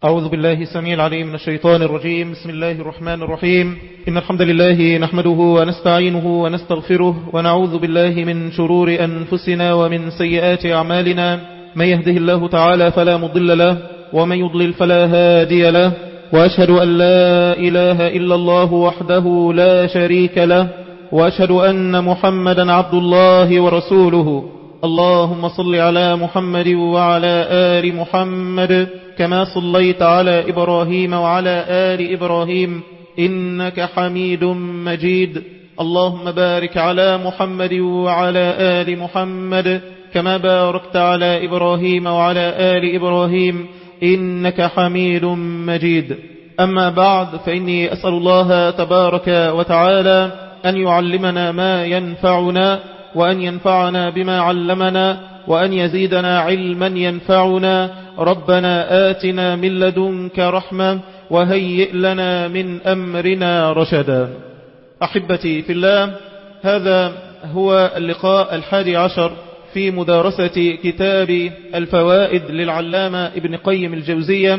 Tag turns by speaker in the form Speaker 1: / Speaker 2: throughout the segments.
Speaker 1: أعوذ بالله السميع العليم من الشيطان الرجيم. بسم الله الرحمن الرحيم. إن الحمد لله نحمده ونستعينه ونستغفره ونعوذ بالله من شرور أنفسنا ومن سيئات أعمالنا. من يهده الله تعالى فلا مضل له ومن يضلل فلا هادي له، وأشهد أن لا إله إلا الله وحده لا شريك له، وأشهد أن محمدا عبد الله ورسوله. اللهم صل على محمد وعلى آل محمد كما صليت على إبراهيم وعلى آل إبراهيم إنك حميد مجيد. اللهم بارك على محمد وعلى آل محمد كما باركت على إبراهيم وعلى آل إبراهيم إنك حميد مجيد. أما بعد، فإني أسأل الله تبارك وتعالى أن يعلمنا ما ينفعنا، وأن ينفعنا بما علمنا، وأن يزيدنا علما ينفعنا. ربنا آتنا من لدنك رحمة وهيئ لنا من أمرنا رشدا. أحبتي في الله، هذا هو اللقاء 11 في مدارسة كتاب الفوائد للعلامة ابن قيم الجوزية،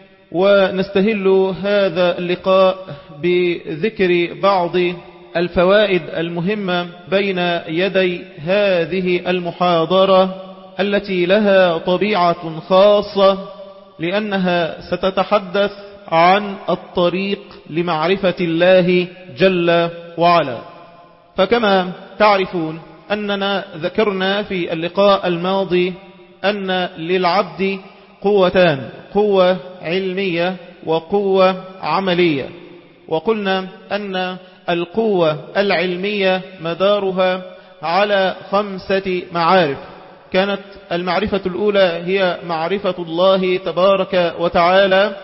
Speaker 1: ونستهل هذا اللقاء بذكر بعض الفوائد المهمة بين يدي هذه المحاضرة التي لها طبيعة خاصة، لأنها ستتحدث عن الطريق لمعرفة الله جل وعلا. فكما تعرفون أننا ذكرنا في اللقاء الماضي أن للعبد قوتان: قوة علمية وقوة عملية. وقلنا أن القوة العلمية مدارها على 5 معارف. كانت المعرفة الأولى هي معرفة الله تبارك وتعالى،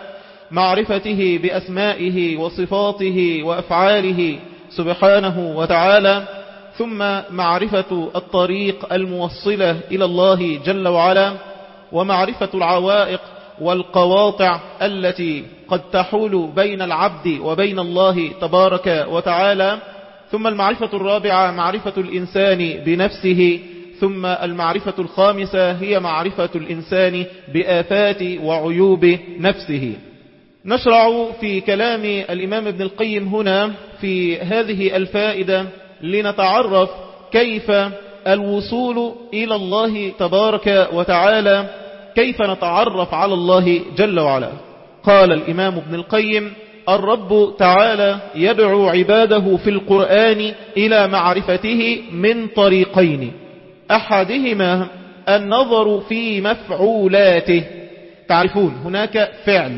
Speaker 1: معرفته بأسمائه وصفاته وأفعاله سبحانه وتعالى، ثم معرفة الطريق الموصلة إلى الله جل وعلا، ومعرفة العوائق والقواطع التي قد تحول بين العبد وبين الله تبارك وتعالى، ثم المعرفة الرابعة معرفة الإنسان بنفسه، ثم المعرفة الخامسة هي معرفة الإنسان بآفات وعيوب نفسه. نشرع في كلام الإمام ابن القيم هنا في هذه الفائدة لنتعرف كيف الوصول إلى الله تبارك وتعالى، كيف نتعرف على الله جل وعلا. قال الإمام ابن القيم: الرب تعالى يدعو عباده في القرآن إلى معرفته من طريقين: أحدهما النظر في مفعولاته. تعرفون هناك فعل،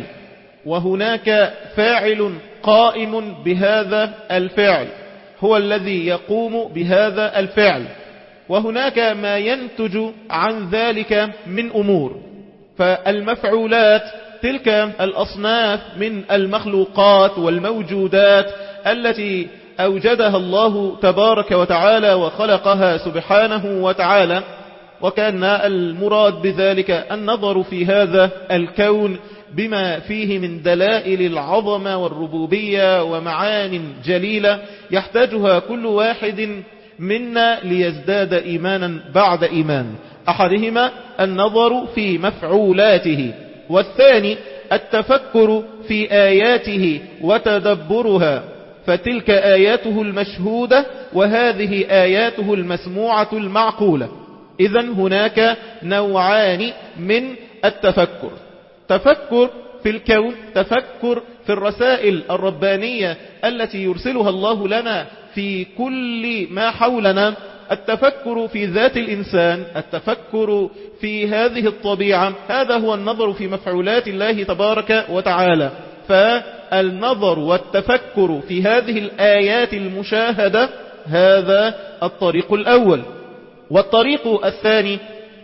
Speaker 1: وهناك فاعل قائم بهذا الفعل، هو الذي يقوم بهذا الفعل، وهناك ما ينتج عن ذلك من أمور. فالمفعولات تلك الأصناف من المخلوقات والموجودات التي أوجدها الله تبارك وتعالى وخلقها سبحانه وتعالى، وكان المراد بذلك النظر في هذا الكون بما فيه من دلائل العظمة والربوبية ومعان جليلة يحتاجها كل واحد منا ليزداد إيمانا بعد إيمان. أحدهما النظر في مفعولاته، والثاني التفكر في آياته وتدبرها، فتلك آياته المشهودة وهذه آياته المسموعة المعقولة. إذن هناك نوعان من التفكر: تفكر في الكون، تفكر في الرسائل الربانية التي يرسلها الله لنا في كل ما حولنا، التفكر في ذات الإنسان، التفكر في هذه الطبيعة. هذا هو النظر في مفعولات الله تبارك وتعالى. فالنظر والتفكر في هذه الآيات المشاهدة هذا الطريق الأول. والطريق الثاني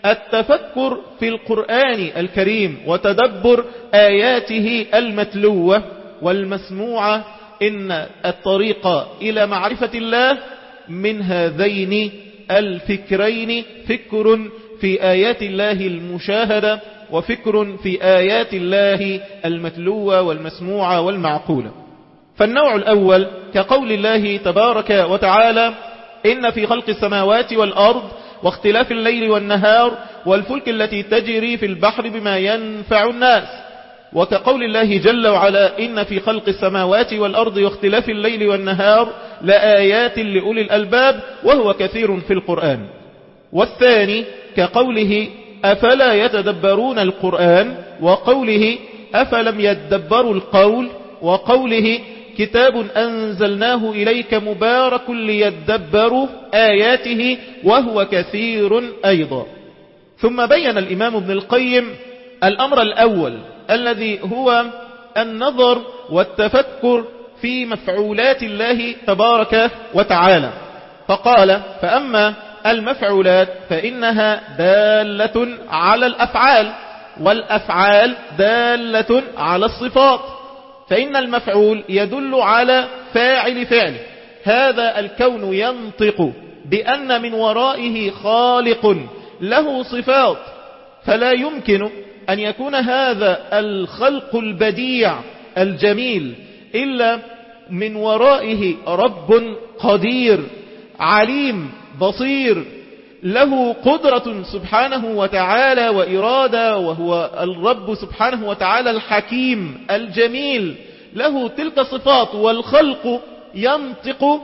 Speaker 1: التفكر في القرآن الكريم وتدبر آياته المتلوة والمسموعة. إن الطريق إلى معرفة الله من هذين الفكرين: فكر في آيات الله المشاهدة، وفكر في آيات الله المتلوة والمسموعة والمعقولة. فالنوع الأول كقول الله تبارك وتعالى: إن في خلق السماوات والأرض واختلاف الليل والنهار والفلك التي تجري في البحر بما ينفع الناس. وكقول الله جل وعلا إن في خلق السماوات والأرض واختلاف الليل والنهار لآيات لأولي الألباب، وهو كثير في القرآن. والثاني كقوله أفلا يتدبرون القرآن، وقوله أفلم يتدبروا القول، وقوله كتاب أنزلناه إليك مبارك ليتدبروا آياته وهو كثير أيضا. ثم بين الإمام ابن القيم الأمر الأول الذي هو النظر والتفكر في مفعولات الله تبارك وتعالى، فقال فأما المفعولات فإنها دالة على الأفعال، والأفعال دالة على الصفات، فإن المفعول يدل على فاعل فعله. هذا الكون ينطق بأن من ورائه خالق له صفات، فلا يمكن أن يكون هذا الخلق البديع الجميل إلا من ورائه رب قدير عليم بصير له قدرة سبحانه وتعالى وإرادة، وهو الرب سبحانه وتعالى الحكيم الجميل له تلك الصفات، والخلق ينطق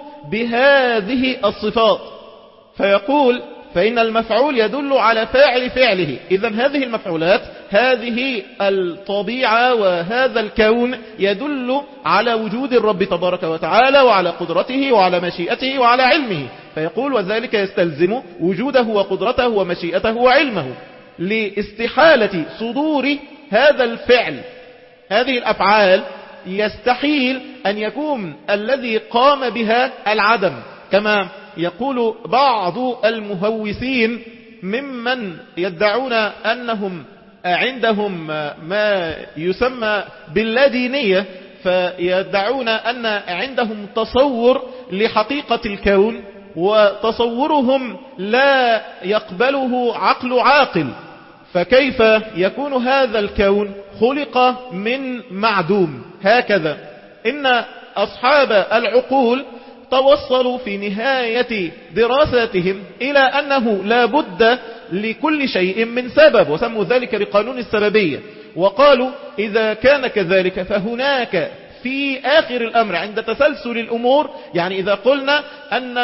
Speaker 1: بهذه الصفات. فيقول فإن المفعول يدل على فاعل فعله. إذن هذه المفعولات، هذه الطبيعة وهذا الكون يدل على وجود الرب تبارك وتعالى وعلى قدرته وعلى مشيئته وعلى علمه. فيقول وذلك يستلزم وجوده وقدرته ومشيئته وعلمه، لاستحالة صدور هذا الفعل. هذه الأفعال يستحيل أن يكون الذي قام بها العدم، كما يقول بعض المهوسين ممن يدعون أنهم عندهم ما يسمى باللادينية، فيدعون أن عندهم تصور لحقيقة الكون، وتصورهم لا يقبله عقل عاقل. فكيف يكون هذا الكون خلق من معدوم؟ هكذا إن أصحاب العقول توصلوا في نهاية دراستهم إلى أنه لا بد لكل شيء من سبب، وسموا ذلك بقانون السببية. وقالوا إذا كان كذلك فهناك في آخر الأمر عند تسلسل الأمور، يعني إذا قلنا أن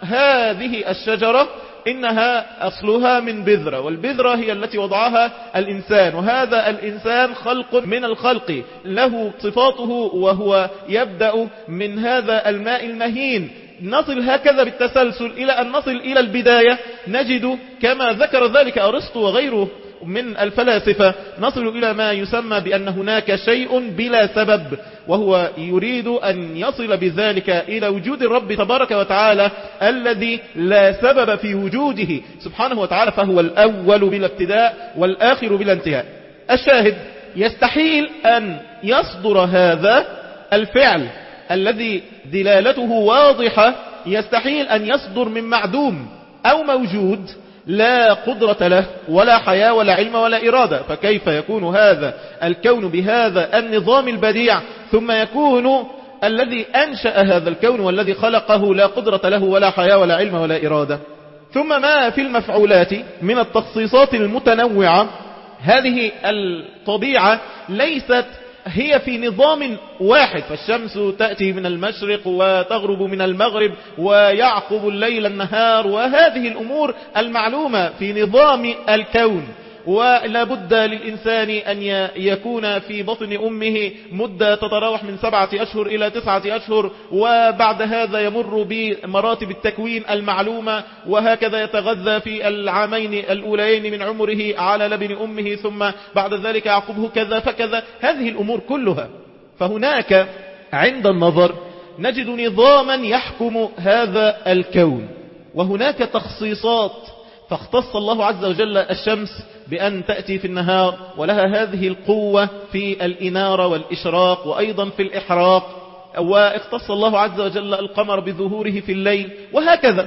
Speaker 1: هذه الشجرة إنها أصلها من بذرة، والبذرة هي التي وضعها الإنسان، وهذا الإنسان خلق من الخلق له صفاته، وهو يبدأ من هذا الماء المهين. نصل هكذا بالتسلسل إلى أن نصل إلى البداية، نجد كما ذكر ذلك أرسطو وغيره من الفلاسفة، نصل إلى ما يسمى بأن هناك شيء بلا سبب، وهو يريد أن يصل بذلك إلى وجود الرب تبارك وتعالى الذي لا سبب في وجوده سبحانه وتعالى، فهو الأول بلا ابتداء والآخر بلا انتهاء. الشاهد يستحيل أن يصدر هذا الفعل الذي دلالته واضحة، يستحيل أن يصدر من معدوم أو موجود لا قدرة له ولا حياة ولا علم ولا إرادة. فكيف يكون هذا الكون بهذا النظام البديع، ثم يكون الذي أنشأ هذا الكون والذي خلقه لا قدرة له ولا حياة ولا علم ولا إرادة؟ ثم ما في المفعولات من التخصيصات المتنوعة، هذه الطبيعة ليست هي في نظام واحد، فالشمس تأتي من المشرق وتغرب من المغرب ويعقب الليل النهار، وهذه الأمور المعلومة في نظام الكون. ولا بد للإنسان أن يكون في بطن أمه مدة تتراوح من 7 أشهر إلى 9 أشهر، وبعد هذا يمر بمراتب التكوين المعلومة، وهكذا يتغذى في العامين الأولين من عمره على لبن أمه، ثم بعد ذلك يعقبه كذا فكذا. هذه الأمور كلها، فهناك عند النظر نجد نظاما يحكم هذا الكون، وهناك تخصيصات. فاختص الله عز وجل الشمس بأن تأتي في النهار، ولها هذه القوة في الإنارة والإشراق وأيضا في الإحراق، واختص الله عز وجل القمر بظهوره في الليل، وهكذا.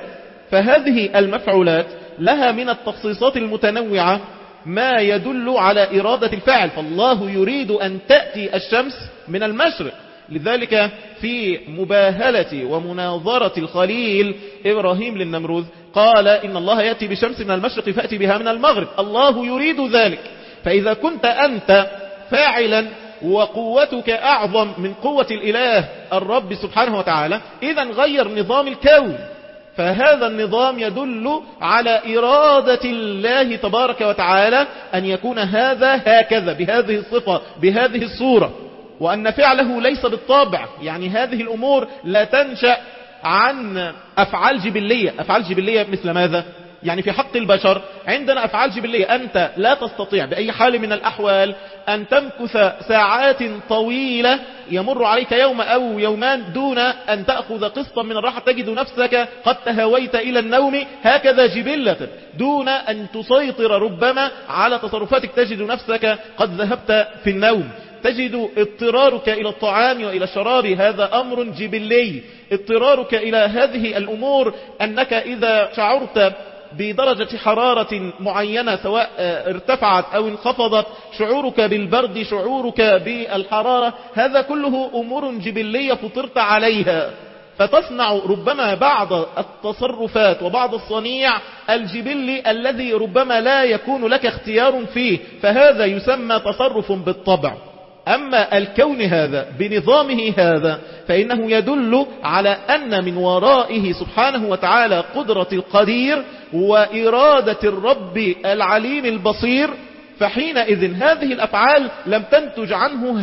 Speaker 1: فهذه المفعولات لها من التخصيصات المتنوعة ما يدل على إرادة الفاعل. فالله يريد أن تأتي الشمس من المشرق، لذلك في مباهلة ومناظرة الخليل إبراهيم للنمروذ قال إن الله يأتي بشمس من المشرق فأتي بها من المغرب. الله يريد ذلك. فإذا كنت أنت فاعلا وقوتك أعظم من قوة الإله الرب سبحانه وتعالى، إذا غير نظام الكون. فهذا النظام يدل على إرادة الله تبارك وتعالى أن يكون هذا هكذا بهذه الصفة بهذه الصورة، وأن فعله ليس بالطبع. يعني هذه الأمور لا تنشأ عن أفعال جبلية. أفعال جبلية مثل ماذا؟ يعني في حق البشر عندنا أفعال جبلية. أنت لا تستطيع بأي حال من الأحوال أن تمكث ساعات طويلة، يمر عليك يوم أو يومان دون أن تأخذ قسطا من الراحة، تجد نفسك قد تهويت إلى النوم هكذا جبلة، دون أن تسيطر ربما على تصرفاتك، تجد نفسك قد ذهبت في النوم. تجد اضطرارك إلى الطعام وإلى الشراب، هذا أمر جبلي. اضطرارك إلى هذه الأمور أنك إذا شعرت بدرجة حرارة معينة سواء ارتفعت أو انخفضت، شعورك بالبرد، شعورك بالحرارة، هذا كله أمور جبلية فطرت عليها. فتصنع ربما بعض التصرفات وبعض الصنيع الجبلي الذي ربما لا يكون لك اختيار فيه، فهذا يسمى تصرف بالطبع. أما الكون هذا بنظامه هذا فإنه يدل على أن من ورائه سبحانه وتعالى قدرة القدير وإرادة الرب العليم البصير. فحينئذ هذه الأفعال لم تنتج عنه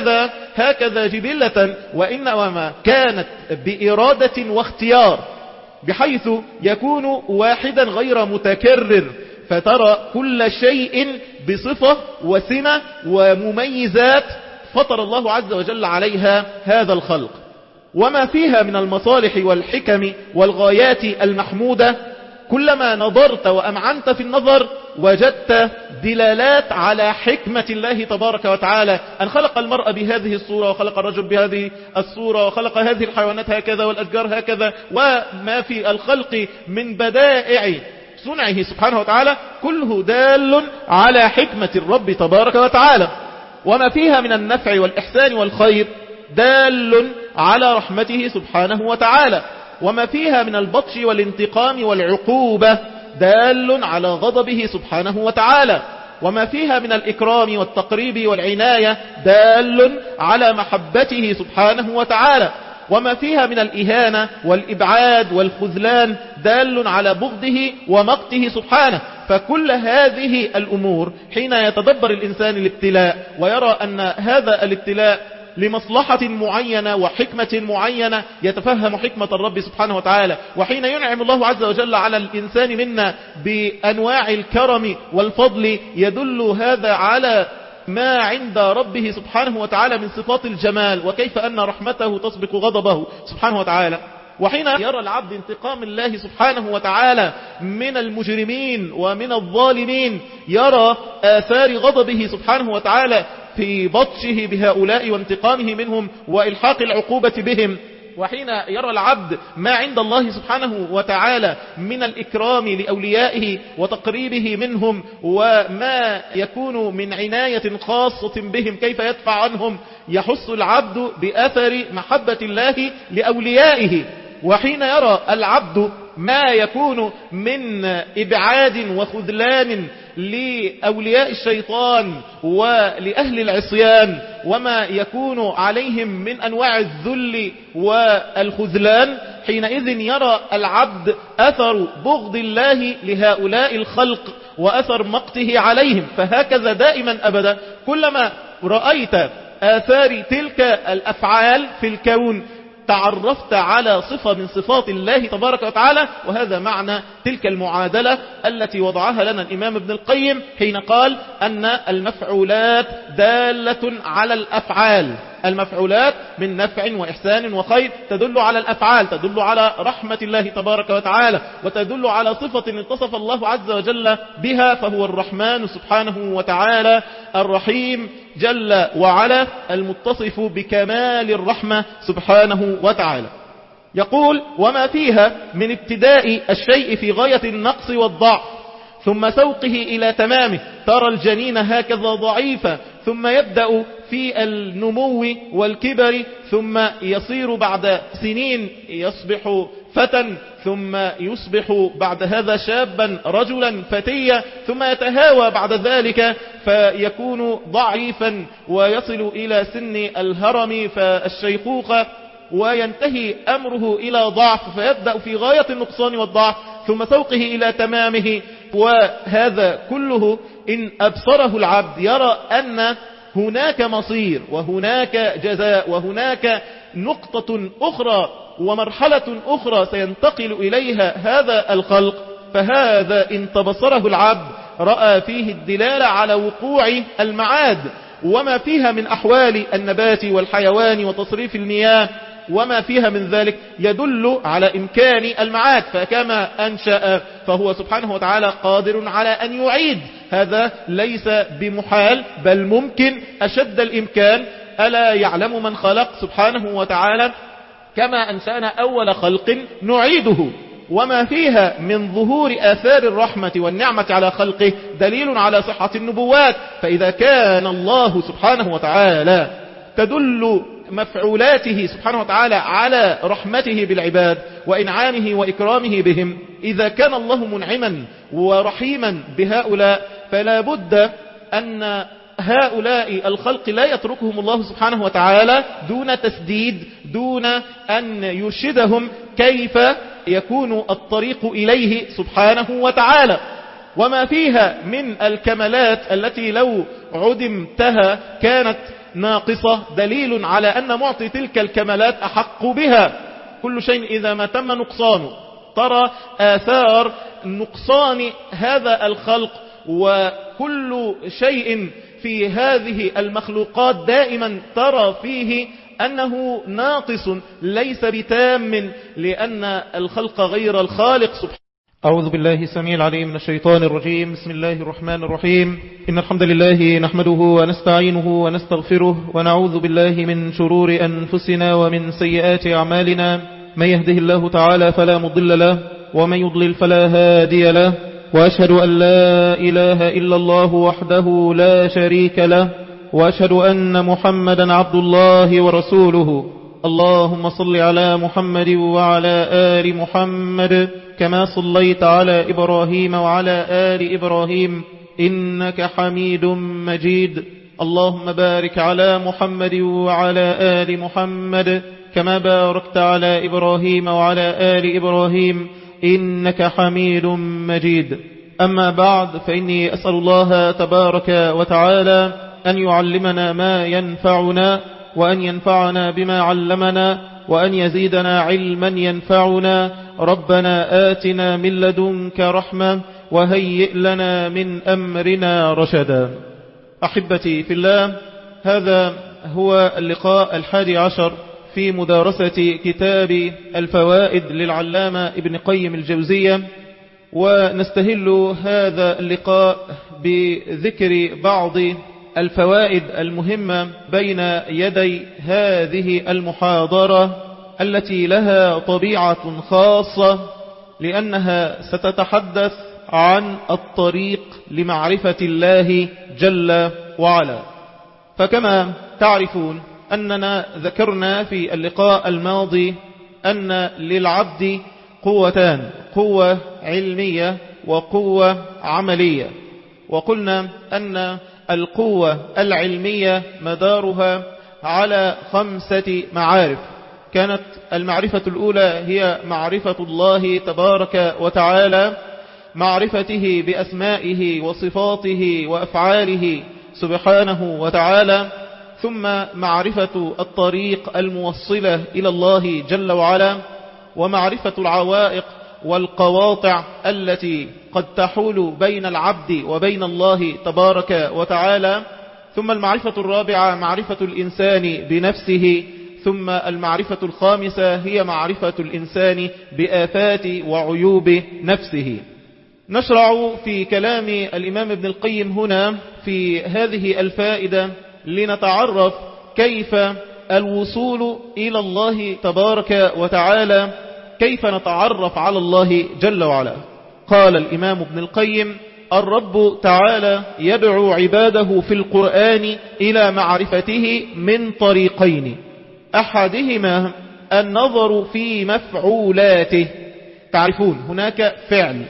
Speaker 1: هكذا جبلة، وإنما كانت بإرادة واختيار، بحيث يكون واحدا غير متكرر، فترى كل شيء بصفة وسمة ومميزات فطر الله عز وجل عليها هذا الخلق، وما فيها من المصالح والحكم والغايات المحمودة. كلما نظرت وأمعنت في النظر وجدت دلالات على حكمة الله تبارك وتعالى، أن خلق المرأة بهذه الصورة، وخلق الرجل بهذه الصورة، وخلق هذه الحيوانات هكذا والأشجار هكذا، وما في الخلق من بدائع صنعه سبحانه وتعالى كله دال على حكمة الرب تبارك وتعالى. وما فيها من النفع والإحسان والخير دال على رحمته سبحانه وتعالى. وما فيها من البطش والانتقام والعقوبة دال على غضبه سبحانه وتعالى. وما فيها من الإكرام والتقريب والعناية دال على محبته سبحانه وتعالى. وما فيها من الإهانة والإبعاد والخذلان دال على بغضه ومقته سبحانه. فكل هذه الأمور حين يتدبر الإنسان الابتلاء ويرى أن هذا الابتلاء لمصلحة معينة وحكمة معينة، يتفهم حكمة الرب سبحانه وتعالى. وحين ينعم الله عز وجل على الإنسان منا بأنواع الكرم والفضل يدل هذا على ما عند ربه سبحانه وتعالى من صفات الجمال، وكيف أن رحمته تسبق غضبه سبحانه وتعالى. وحين يرى العبد انتقام الله سبحانه وتعالى من المجرمين ومن الظالمين، يرى آثار غضبه سبحانه وتعالى في بطشه بهؤلاء وانتقامه منهم وإلحاق العقوبة بهم. وحين يرى العبد ما عند الله سبحانه وتعالى من الإكرام لأوليائه وتقريبه منهم، وما يكون من عناية خاصة بهم كيف يدفع عنهم، يحس العبد بأثر محبة الله لأوليائه. وحين يرى العبد ما يكون من إبعاد وخذلان لأولياء الشيطان ولأهل العصيان، وما يكون عليهم من أنواع الذل والخذلان، حينئذ يرى العبد أثر بغض الله لهؤلاء الخلق وأثر مقته عليهم. فهكذا دائما أبدا كلما رأيت آثار تلك الأفعال في الكون تعرفت على صفة من صفات الله تبارك وتعالى. وهذا معنى تلك المعادلة التي وضعها لنا الإمام ابن القيم حين قال أن المفعولات دالة على الأفعال. المفعولات من نفع وإحسان وخير تدل على الأفعال، تدل على رحمة الله تبارك وتعالى، وتدل على صفة اتصف الله عز وجل بها، فهو الرحمن سبحانه وتعالى، الرحيم جل وعلا، المتصف بكمال الرحمة سبحانه وتعالى. يقول وما فيها من ابتداء الشيء في غاية النقص والضعف ثم سوقه إلى تمامه، ترى الجنين هكذا ضعيفا ثم يبدأ في النمو والكبر، ثم يصير بعد سنين يصبح فتى ثم يصبح بعد هذا شابا رجلا فتيا، ثم يتهاوى بعد ذلك فيكون ضعيفا ويصل إلى سن الهرم فالشيخوخة، وينتهي أمره إلى ضعف فيبدأ في غاية النقصان والضعف ثم سوقه إلى تمامه. وهذا كله إن أبصره العبد يرى أن هناك مصير وهناك جزاء وهناك نقطة أخرى ومرحلة أخرى سينتقل إليها هذا الخلق، فهذا إن تبصره العبد رأى فيه الدلالة على وقوع المعاد وما فيها من أحوال النبات والحيوان وتصريف المياه وما فيها من ذلك يدل على إمكان المعاد. فكما أنشأ فهو سبحانه وتعالى قادر على أن يعيد، هذا ليس بمحال بل ممكن أشد الإمكان. ألا يعلم من خلق سبحانه وتعالى كما أنشأنا أول خلق نعيده، وما فيها من ظهور آثار الرحمة والنعمة على خلقه دليل على صحة النبوات. فإذا كان الله سبحانه وتعالى تدل مفعولاته سبحانه وتعالى على رحمته بالعباد وإنعامه وإكرامه بهم، إذا كان الله منعما ورحيما بهؤلاء فلا بد أن هؤلاء الخلق لا يتركهم الله سبحانه وتعالى دون تسديد، دون أن يرشدهم كيف يكون الطريق إليه سبحانه وتعالى. وما فيها من الكمالات التي لو عدمتها كانت ناقصة دليل على أن معطي تلك الكمالات أحق بها. كل شيء إذا ما تم نقصانه ترى آثار نقصان هذا الخلق، وكل شيء في هذه المخلوقات دائما ترى فيه أنه ناقص ليس بتام، لأن الخلق غير الخالق سبحانه. أعوذ بالله السميع العليم من الشيطان الرجيم. بسم الله الرحمن الرحيم. إن الحمد لله نحمده ونستعينه ونستغفره ونعوذ بالله من شرور أنفسنا ومن سيئات أعمالنا. من يهده الله تعالى فلا مضل له ومن يضلل فلا هادي له، وأشهد أن لا إله إلا الله وحده لا شريك له، وأشهد أن محمدا عبد الله ورسوله. اللهم صل على محمد وعلى آل محمد كما صليت على إبراهيم وعلى آل إبراهيم إنك حميد مجيد. اللهم بارك على محمد وعلى آل محمد كما باركت على إبراهيم وعلى آل إبراهيم إنك حميد مجيد. أما بعد، فإني أسأل الله تبارك وتعالى أن يعلمنا ما ينفعنا، وأن ينفعنا بما علمنا، وأن يزيدنا علما ينفعنا. ربنا آتنا من لدنك رحمة وهيئ لنا من أمرنا رشدا. أحبتي في الله، هذا هو اللقاء 11 في مدارسة كتاب الفوائد للعلامة ابن قيم الجوزية، ونستهل هذا اللقاء بذكر بعض الفوائد المهمة بين يدي هذه المحاضرة التي لها طبيعة خاصة، لأنها ستتحدث عن الطريق لمعرفة الله جل وعلا. فكما تعرفون أننا ذكرنا في اللقاء الماضي أن للعبد قوتان، قوة علمية وقوة عملية، وقلنا أن القوة العلمية مدارها على 5 معارف. كانت المعرفة الأولى هي معرفة الله تبارك وتعالى، معرفته بأسمائه وصفاته وأفعاله سبحانه وتعالى، ثم معرفة الطريق الموصلة إلى الله جل وعلا، ومعرفة العوائق والقواطع التي قد تحول بين العبد وبين الله تبارك وتعالى، ثم المعرفة الرابعة معرفة الإنسان بنفسه، ثم المعرفة الخامسة هي معرفة الإنسان بآفات وعيوب نفسه. نشرع في كلام الإمام ابن القيم هنا في هذه الفائدة لنتعرف كيف الوصول إلى الله تبارك وتعالى، كيف نتعرف على الله جل وعلا. قال الإمام ابن القيم: الرب تعالى يدعو عباده في القرآن إلى معرفته من طريقين، أحدهما النظر في مفعولاته. تعرفون هناك فعل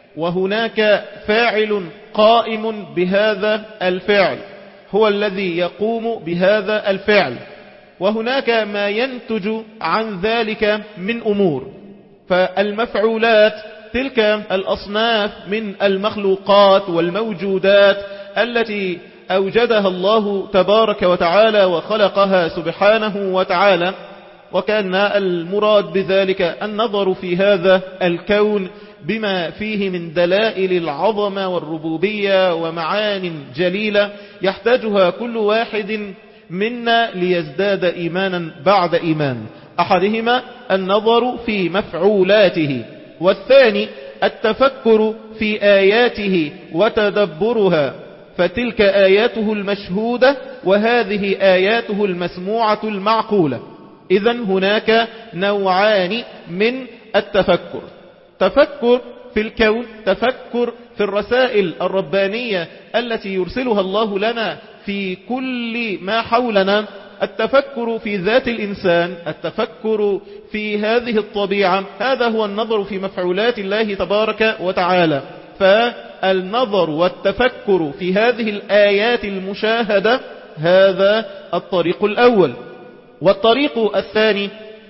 Speaker 1: وهناك فاعل قائم بهذا الفعل هو الذي يقوم بهذا الفعل، وهناك ما ينتج عن ذلك من أمور. فالمفعولات تلك الأصناف من المخلوقات والموجودات التي أوجدها الله تبارك وتعالى وخلقها سبحانه وتعالى، وكان المراد بذلك النظر في هذا الكون بما فيه من دلائل العظمة والربوبية ومعان جليلة يحتاجها كل واحد منا ليزداد إيمانا بعد إيمان. أحدهما النظر في مفعولاته، والثاني التفكر في آياته وتدبرها، فتلك آياته المشهودة وهذه آياته المسموعة المعقولة. إذن هناك نوعان من التفكر: تفكر في الكون، تفكر في الرسائل الربانية التي يرسلها الله لنا في كل ما حولنا، التفكر في ذات الإنسان، التفكر في هذه الطبيعة. هذا هو النظر في مفعولات الله تبارك وتعالى. فالنظر والتفكر في هذه الآيات المشاهدة هذا الطريق الأول. والطريق الثاني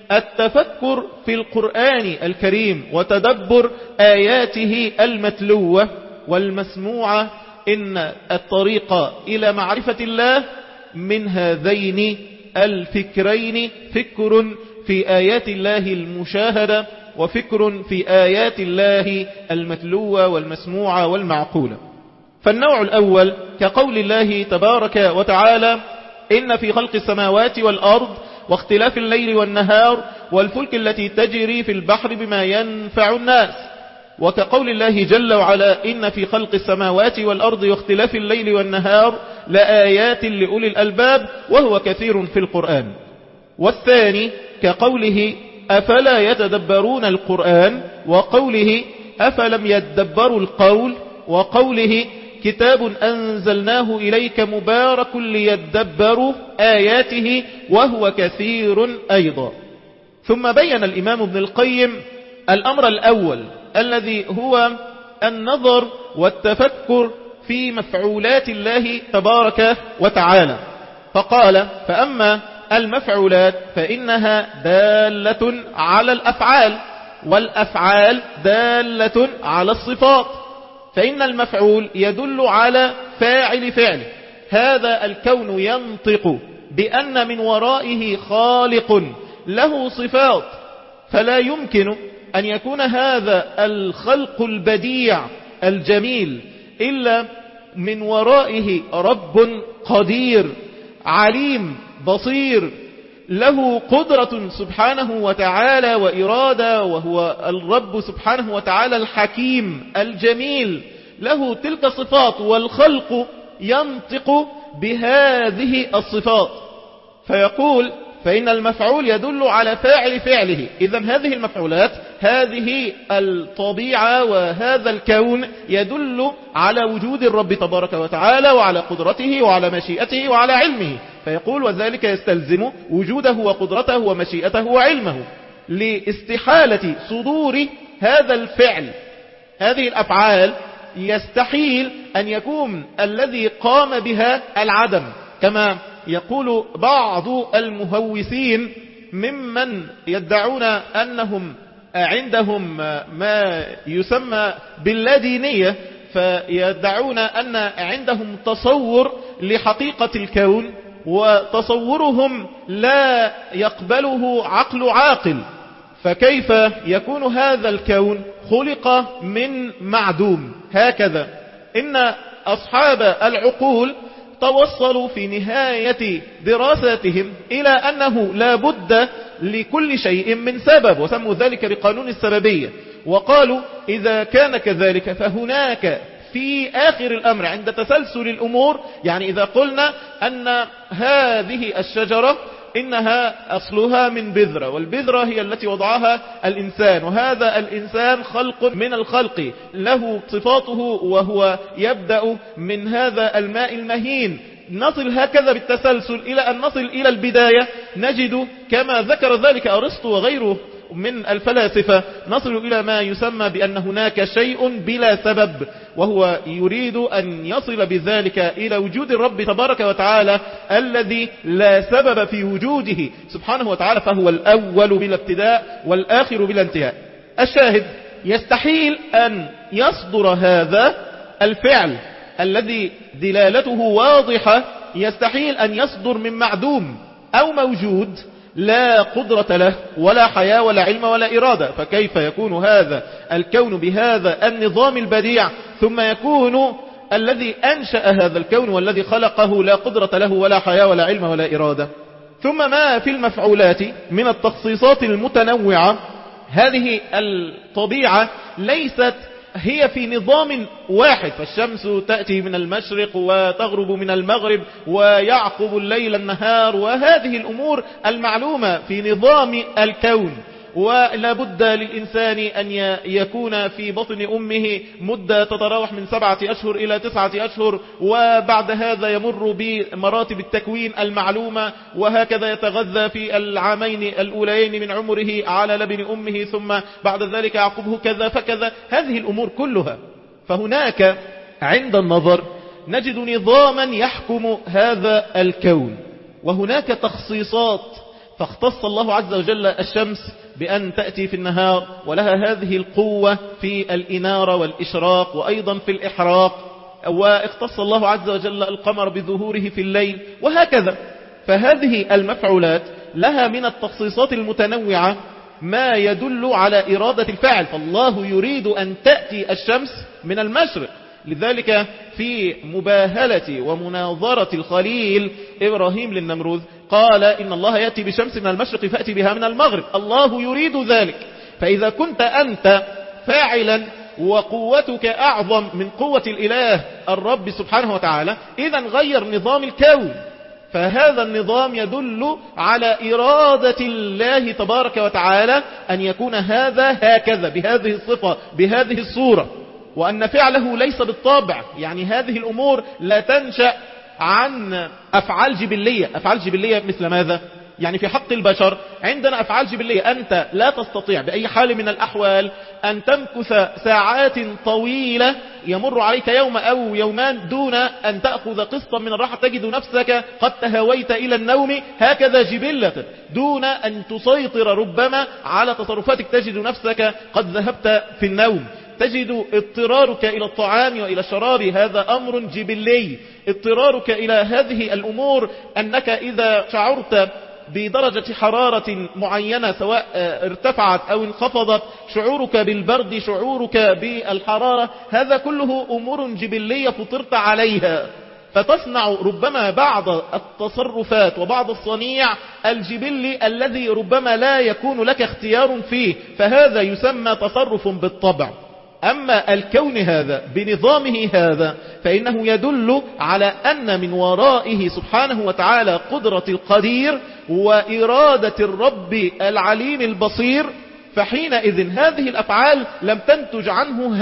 Speaker 1: التفكر في القرآن الكريم وتدبر آياته المتلوة والمسموعة. إن الطريق إلى معرفة الله من هذين الفكرين: فكر في آيات الله المشاهدة، وفكر في آيات الله المتلوة والمسموعة والمعقولة. فالنوع الأول كقول الله تبارك وتعالى: إن في خلق السماوات والأرض واختلاف الليل والنهار والفلك التي تجري في البحر بما ينفع الناس. وكقول الله جل وعلا: إن في خلق السماوات والأرض واختلاف الليل والنهار لآيات لأولي الألباب، وهو كثير في القرآن. والثاني كقوله: أفلا يتدبرون القرآن، وقوله: أفلم يتدبروا القول، وقوله: كتاب أنزلناه إليك مبارك ليدبروا آياته، وهو كثير أيضا. ثم بين الإمام ابن القيم الأمر الأول الذي هو النظر والتفكر في مفعولات الله تبارك وتعالى، فقال: فأما المفعولات فإنها دالة على الأفعال، والأفعال دالة على الصفات. فإن المفعول يدل على فاعل فعله. هذا الكون ينطق بأن من ورائه خالق له صفات، فلا يمكن أن يكون هذا الخلق البديع الجميل إلا من ورائه رب قدير عليم بصير له قدرة سبحانه وتعالى وإرادة، وهو الرب سبحانه وتعالى الحكيم الجميل، له تلك الصفات، والخلق ينطق بهذه الصفات. فيقول: فإن المفعول يدل على فاعل فعله. إذن هذه المفعولات، هذه الطبيعة وهذا الكون يدل على وجود الرب تبارك وتعالى وعلى قدرته وعلى مشيئته وعلى علمه. فيقول: وذلك يستلزم وجوده وقدرته ومشيئته وعلمه، لاستحالة صدور هذا الفعل. هذه الأفعال يستحيل أن يكون الذي قام بها العدم، كما يقول بعض المهوسين ممن يدعون أنهم عندهم ما يسمى باللادينية، فيدعون أن عندهم تصور لحقيقة الكون، وتصورهم لا يقبله عقل عاقل. فكيف يكون هذا الكون خلق من معدوم؟ هكذا إن أصحاب العقول توصلوا في نهاية دراستهم إلى أنه لا بد لكل شيء من سبب، وسموا ذلك بقانون السببية. وقالوا: إذا كان كذلك فهناك في آخر الأمر عند تسلسل الأمور، يعني إذا قلنا أن هذه الشجرة إنها أصلها من بذرة، والبذرة هي التي وضعها الإنسان، وهذا الإنسان خلق من الخلق له صفاته، وهو يبدأ من هذا الماء المهين نصل هكذا بالتسلسل إلى أن نصل إلى البداية، نجد كما ذكر ذلك أرسطو وغيره من الفلاسفة، نصل إلى ما يسمى بأن هناك شيء بلا سبب، وهو يريد أن يصل بذلك إلى وجود الرب تبارك وتعالى الذي لا سبب في وجوده سبحانه وتعالى، فهو الأول بلا ابتداء والآخر بلا انتهاء. الشاهد، يستحيل أن يصدر هذا الفعل الذي دلالته واضحة، يستحيل أن يصدر من معدوم أو موجود لا قدرة له ولا حياة ولا علم ولا إرادة. فكيف يكون هذا الكون بهذا النظام البديع ثم يكون الذي أنشأ هذا الكون والذي خلقه لا قدرة له ولا حياة ولا علم ولا إرادة؟ ثم ما في المفعولات من التخصيصات المتنوعة، هذه الطبيعة ليست هي في نظام واحد، فالشمس تأتي من المشرق وتغرب من المغرب ويعقب الليل النهار، وهذه الأمور المعلومة في نظام الكون. ولا بد للإنسان أن يكون في بطن أمه مدة تتراوح من 7 أشهر إلى 9 أشهر، وبعد هذا يمر بمراتب التكوين المعلومة، وهكذا يتغذى في العامين الأولين من عمره على لبن أمه، ثم بعد ذلك يعقبه كذا فكذا، هذه الأمور كلها. فهناك عند النظر نجد نظاما يحكم هذا الكون، وهناك تخصيصات، فاختص الله عز وجل الشمس بأن تأتي في النهار ولها هذه القوة في الإنارة والإشراق وأيضا في الإحراق، واختص الله عز وجل القمر بظهوره في الليل، وهكذا. فهذه المفعولات لها من التخصيصات المتنوعة ما يدل على إرادة الفاعل، فالله يريد أن تأتي الشمس من المشرق. لذلك في مباهلة ومناظرة الخليل إبراهيم للنمروذ قال إن الله يأتي بشمس من المشرق فأتي بها من المغرب، الله يريد ذلك. فإذا كنت أنت فاعلا وقوتك أعظم من قوة الإله الرب سبحانه وتعالى، إذا غير نظام الكون، فهذا النظام يدل على إرادة الله تبارك وتعالى أن يكون هذا هكذا بهذه الصفة بهذه الصورة، وأن فعله ليس بالطبع، يعني هذه الأمور لا تنشأ عن أفعال جبلية. أفعال جبلية مثل ماذا؟ يعني في حق البشر عندنا أفعال جبلية، أنت لا تستطيع بأي حال من الأحوال أن تمكث ساعات طويلة، يمر عليك يوم أو يومان دون أن تأخذ قسطا من الراحة، تجد نفسك قد تهويت إلى النوم هكذا جبلة، دون أن تسيطر ربما على تصرفاتك، تجد نفسك قد ذهبت في النوم. تجد اضطرارك إلى الطعام وإلى الشراب، هذا أمر جبلي. اضطرارك إلى هذه الأمور أنك إذا شعرت بدرجة حرارة معينة سواء ارتفعت أو انخفضت، شعورك بالبرد، شعورك بالحرارة، هذا كله أمور جبلية فطرت عليها، فتصنع ربما بعض التصرفات وبعض الصنيع الجبلي الذي ربما لا يكون لك اختيار فيه، فهذا يسمى تصرف بالطبع. أما الكون هذا بنظامه هذا فإنه يدل على أن من ورائه سبحانه وتعالى قدرة القدير وإرادة الرب العليم البصير، فحينئذ هذه الأفعال لم تنتج عنه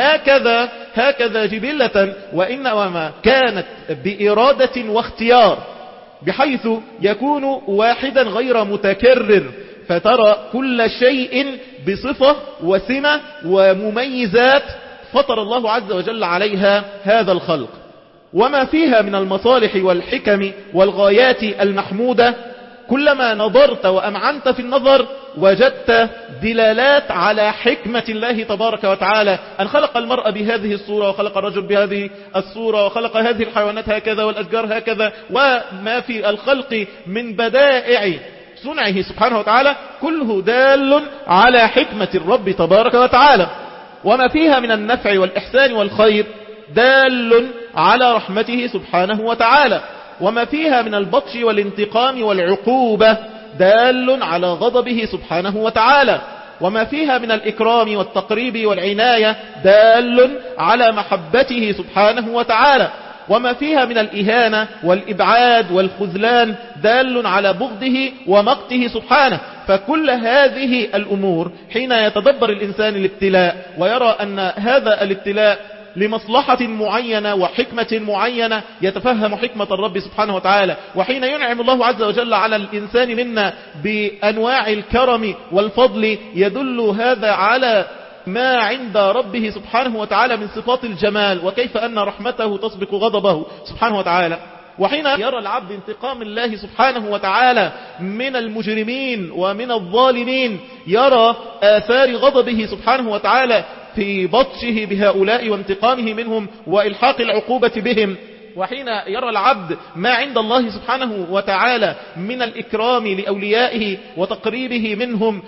Speaker 1: هكذا جبلة، وإنما كانت بإرادة واختيار، بحيث يكون واحدا غير متكرر، فترى كل شيء بصفة وسمة ومميزات فطر الله عز وجل عليها هذا الخلق، وما فيها من المصالح والحكم والغايات المحمودة. كلما نظرت وأمعنت في النظر وجدت دلالات على حكمة الله تبارك وتعالى، أن خلق المرأة بهذه الصورة، وخلق الرجل بهذه الصورة، وخلق هذه الحيوانات هكذا والأشجار هكذا، وما في الخلق من بدائع صنعه سبحانه وتعالى كله دال على حكمة الرب تبارك وتعالى. وما فيها من النفع والإحسان والخير دال على رحمته سبحانه وتعالى. وما فيها من البطش والانتقام والعقوبة دال على غضبه سبحانه وتعالى. وما فيها من الإكرام والتقريب والعناية دال على محبته سبحانه وتعالى. وما فيها من الإهانة والإبعاد والخذلان دال على بغضه ومقته سبحانه. فكل هذه الأمور حين يتدبر الإنسان الابتلاء ويرى أن هذا الابتلاء لمصلحة معينة وحكمة معينة يتفهم حكمة الرب سبحانه وتعالى. وحين ينعم الله عز وجل على الإنسان منا بأنواع الكرم والفضل يدل هذا على ما عند ربه سبحانه وتعالى من صفات الجمال، وكيف أن رحمته تسبق غضبه سبحانه وتعالى. وحين يرى العبد انتقام الله سبحانه وتعالى من المجرمين ومن الظالمين، يرى آثار غضبه سبحانه وتعالى في بطشه بهؤلاء وانتقامه منهم وإلحاق العقوبة بهم. وحين يرى العبد ما عند الله سبحانه وتعالى من الإكرام لأوليائه وتقريبه منهم،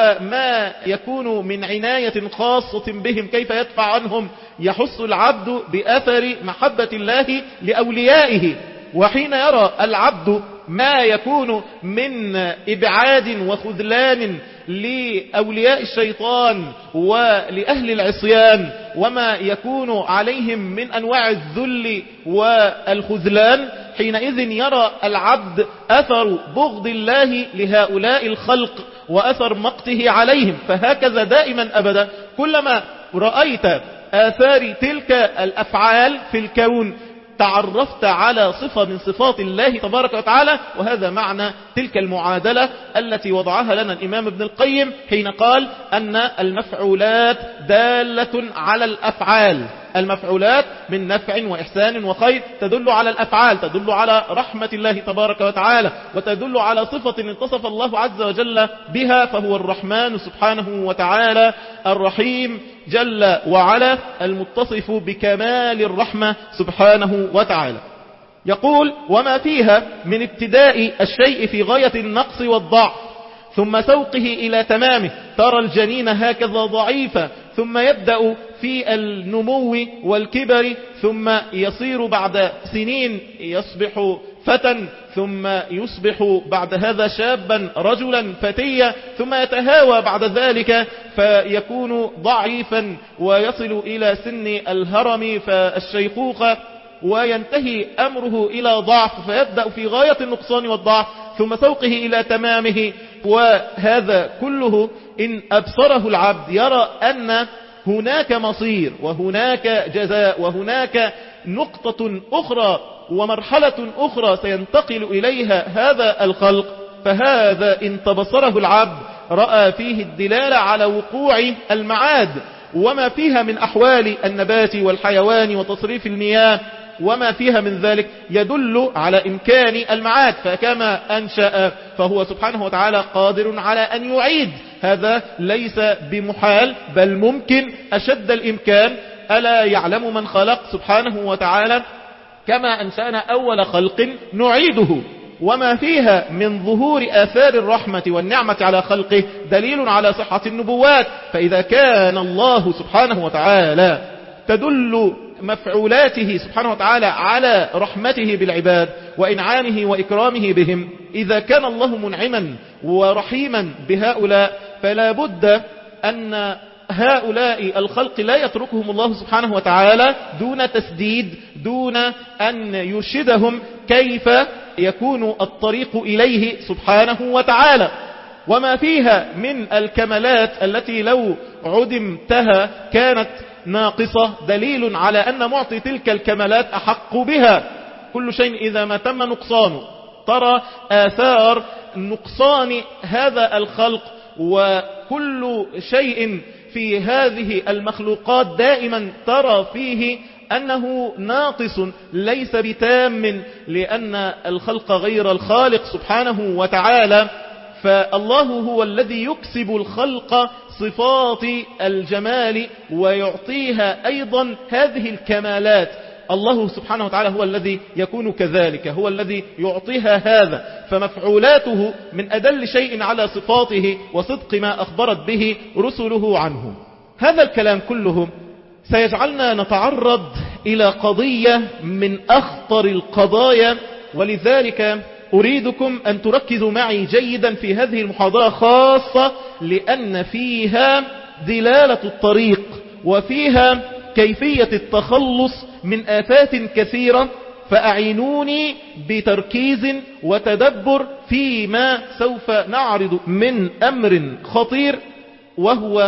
Speaker 1: وما يكون من عناية خاصة بهم كيف يدفع عنهم، يحس العبد بأثر محبة الله لأوليائه. وحين يرى العبد ما يكون من إبعاد وخذلان لأولياء الشيطان ولأهل العصيان، وما يكون عليهم من أنواع الذل والخذلان، حينئذ يرى العبد أثر بغض الله لهؤلاء الخلق وأثر مقته عليهم. فهكذا دائما أبدا كلما رأيت آثار تلك الأفعال في الكون تعرفت على صفة من صفات الله تبارك وتعالى. وهذا معنى تلك المعادلة التي وضعها لنا الإمام ابن القيم حين قال أن المفعولات دالة على الأفعال. المفعولات من نفع وإحسان وخير تدل على الأفعال، تدل على رحمة الله تبارك وتعالى، وتدل على صفة اتصف الله عز وجل بها، فهو الرحمن سبحانه وتعالى الرحيم جل وعلا المتصف بكمال الرحمة سبحانه وتعالى. يقول: وما فيها من ابتداء الشيء في غاية النقص والضعف ثم سوقه إلى تمامه، ترى الجنين هكذا ضعيفا ثم يبدأ في النمو والكبر، ثم يصير بعد سنين يصبح فتى، ثم يصبح بعد هذا شابا رجلا فتيا، ثم يتهاوى بعد ذلك فيكون ضعيفا ويصل إلى سن الهرم فالشيخوخة، وينتهي أمره إلى ضعف فيبدأ في غاية النقصان والضعف، ثم سوقه إلى تمامه. وهذا كله إن أبصره العبد يرى أن هناك مصير وهناك جزاء وهناك نقطة أخرى ومرحلة أخرى سينتقل إليها هذا الخلق. فهذا إن تبصره العبد رأى فيه الدلالة على وقوع المعاد، وما فيها من أحوال النبات والحيوان وتصريف المياه وما فيها من ذلك يدل على إمكان المعاد. فكما أنشأ فهو سبحانه وتعالى قادر على أن يعيد، هذا ليس بمحال بل ممكن أشد الإمكان. ألا يعلم من خلق سبحانه وتعالى كما أنشأنا أول خلق نعيده. وما فيها من ظهور آثار الرحمة والنعمة على خلقه دليل على صحة النبوات. فإذا كان الله سبحانه وتعالى تدل مفعولاته سبحانه وتعالى على رحمته بالعباد وإنعامه وإكرامه بهم، إذا كان الله منعما ورحيما بهؤلاء فلا بد أن هؤلاء الخلق لا يتركهم الله سبحانه وتعالى دون تسديد، دون أن يرشدهم كيف يكون الطريق إليه سبحانه وتعالى. وما فيها من الكمالات التي لو عدمتها كانت ناقصة دليل على أن معطي تلك الكمالات أحق بها. كل شيء إذا ما تم نقصانه ترى آثار نقصان هذا الخلق، وكل شيء في هذه المخلوقات دائما ترى فيه أنه ناقص ليس بتام، لأن الخلق غير الخالق سبحانه وتعالى. فالله هو الذي يكسب الخلق صفات الجمال ويعطيها أيضا هذه الكمالات. الله سبحانه وتعالى هو الذي يكون كذلك، هو الذي يعطيها هذا. فمفعولاته من أدل شيء على صفاته وصدق ما أخبرت به رسله عنه. هذا الكلام كله سيجعلنا نتعرض إلى قضية من أخطر القضايا، ولذلك أريدكم أن تركزوا معي جيدا في هذه المحاضرة خاصة، لأن فيها دلالة الطريق وفيها كيفية التخلص من آفات كثيرة. فأعينوني بتركيز وتدبر فيما سوف نعرض من أمر خطير، وهو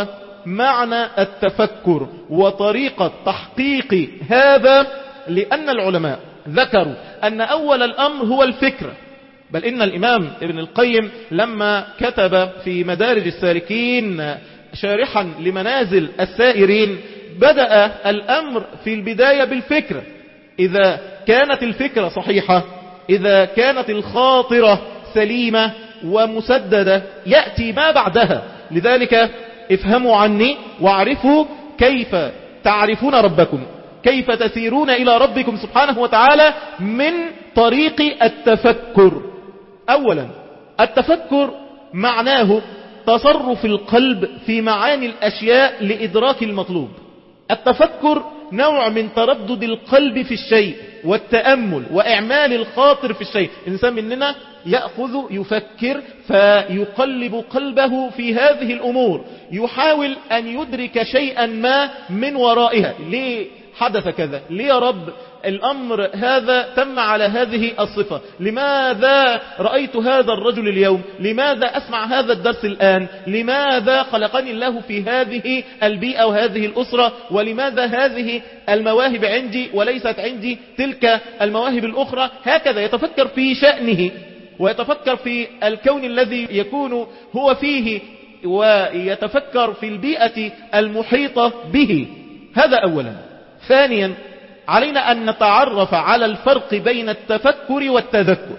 Speaker 1: معنى التفكر وطريقة تحقيق هذا، لأن العلماء ذكروا أن أول الأمر هو الفكرة. بل إن الإمام ابن القيم لما كتب في مدارج السالكين شارحا لمنازل السائرين بدأ الأمر في البداية بالفكرة. إذا كانت الفكرة صحيحة، إذا كانت الخاطرة سليمة ومسددة، يأتي ما بعدها. لذلك افهموا عني واعرفوا كيف تعرفون ربكم، كيف تسيرون إلى ربكم سبحانه وتعالى من طريق التفكر. أولا التفكر معناه تصرف القلب في معاني الأشياء لإدراك المطلوب. التفكر نوع من تردد القلب في الشيء والتأمل وإعمال الخاطر في الشيء. الإنسان مننا يأخذ يفكر فيقلب قلبه في هذه الأمور، يحاول أن يدرك شيئا ما من ورائها. ليه حدث كذا؟ ليه يا رب الأمر هذا تم على هذه الصفة؟ لماذا رأيت هذا الرجل اليوم؟ لماذا أسمع هذا الدرس الآن؟ لماذا خلقني الله في هذه البيئة وهذه الأسرة؟ ولماذا هذه المواهب عندي وليست عندي تلك المواهب الأخرى؟ هكذا يتفكر في شأنه ويتفكر في الكون الذي يكون هو فيه، ويتفكر في البيئة المحيطة به. هذا أولا. ثانيا علينا أن نتعرف على الفرق بين التفكر والتذكر.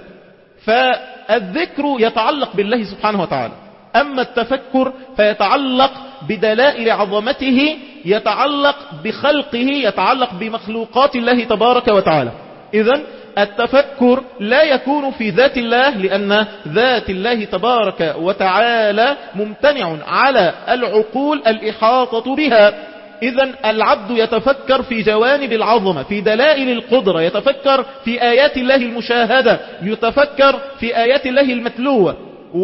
Speaker 1: فالذكر يتعلق بالله سبحانه وتعالى، أما التفكر فيتعلق بدلائل عظمته، يتعلق بخلقه، يتعلق بمخلوقات الله تبارك وتعالى. إذن التفكر لا يكون في ذات الله، لأن ذات الله تبارك وتعالى ممتنع على العقول الإحاطة بها. إذن العبد يتفكر في جوانب العظمة، في دلائل القدرة، يتفكر في آيات الله المشاهدة، يتفكر في آيات الله المتلوة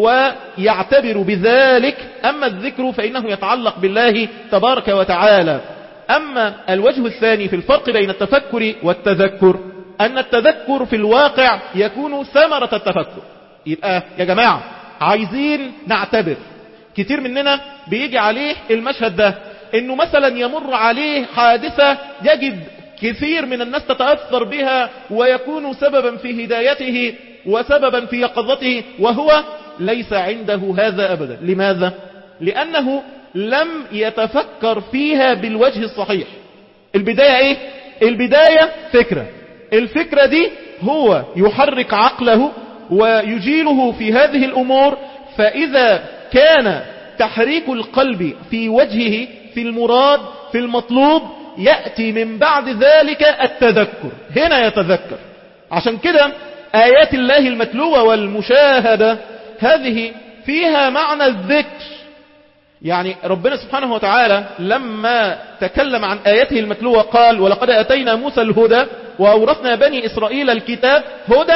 Speaker 1: ويعتبر بذلك. أما الذكر فإنه يتعلق بالله تبارك وتعالى. أما الوجه الثاني في الفرق بين التفكر والتذكر، أن التذكر في الواقع يكون ثمرة التفكر. يبقى يا جماعة عايزين نعتبر. كتير مننا بيجي عليه المشهد ده، انه مثلا يمر عليه حادثة يجد كثير من الناس تتأثر بها ويكون سببا في هدايته وسببا في يقظته، وهو ليس عنده هذا أبدا. لماذا؟ لأنه لم يتفكر فيها بالوجه الصحيح. البداية ايه؟ البداية فكرة. الفكرة دي هو يحرك عقله ويجيله في هذه الأمور. فإذا كان تحريك القلب في وجهه، في المراد، في المطلوب، يأتي من بعد ذلك التذكر. هنا يتذكر. عشان كده آيات الله المتلوة والمشاهدة هذه فيها معنى الذكر. يعني ربنا سبحانه وتعالى لما تكلم عن آياته المتلوة قال: ولقد أتينا موسى الهدى وأورثنا بني إسرائيل الكتاب هدى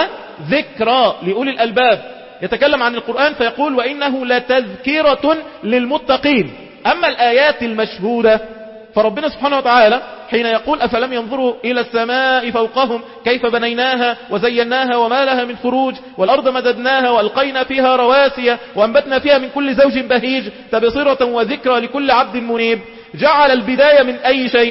Speaker 1: وذكرى لأولي الألباب. يتكلم عن القرآن فيقول: وإنه لتذكرة للمتقين. أما الآيات المشهودة فربنا سبحانه وتعالى حين يقول: أفلم ينظروا إلى السماء فوقهم كيف بنيناها وزيناها وما لها من فروج والأرض مددناها وألقينا فيها رواسي وأنبتنا فيها من كل زوج بهيج تبصرة وذكرى لكل عبد منيب. جعل البداية من أي شيء؟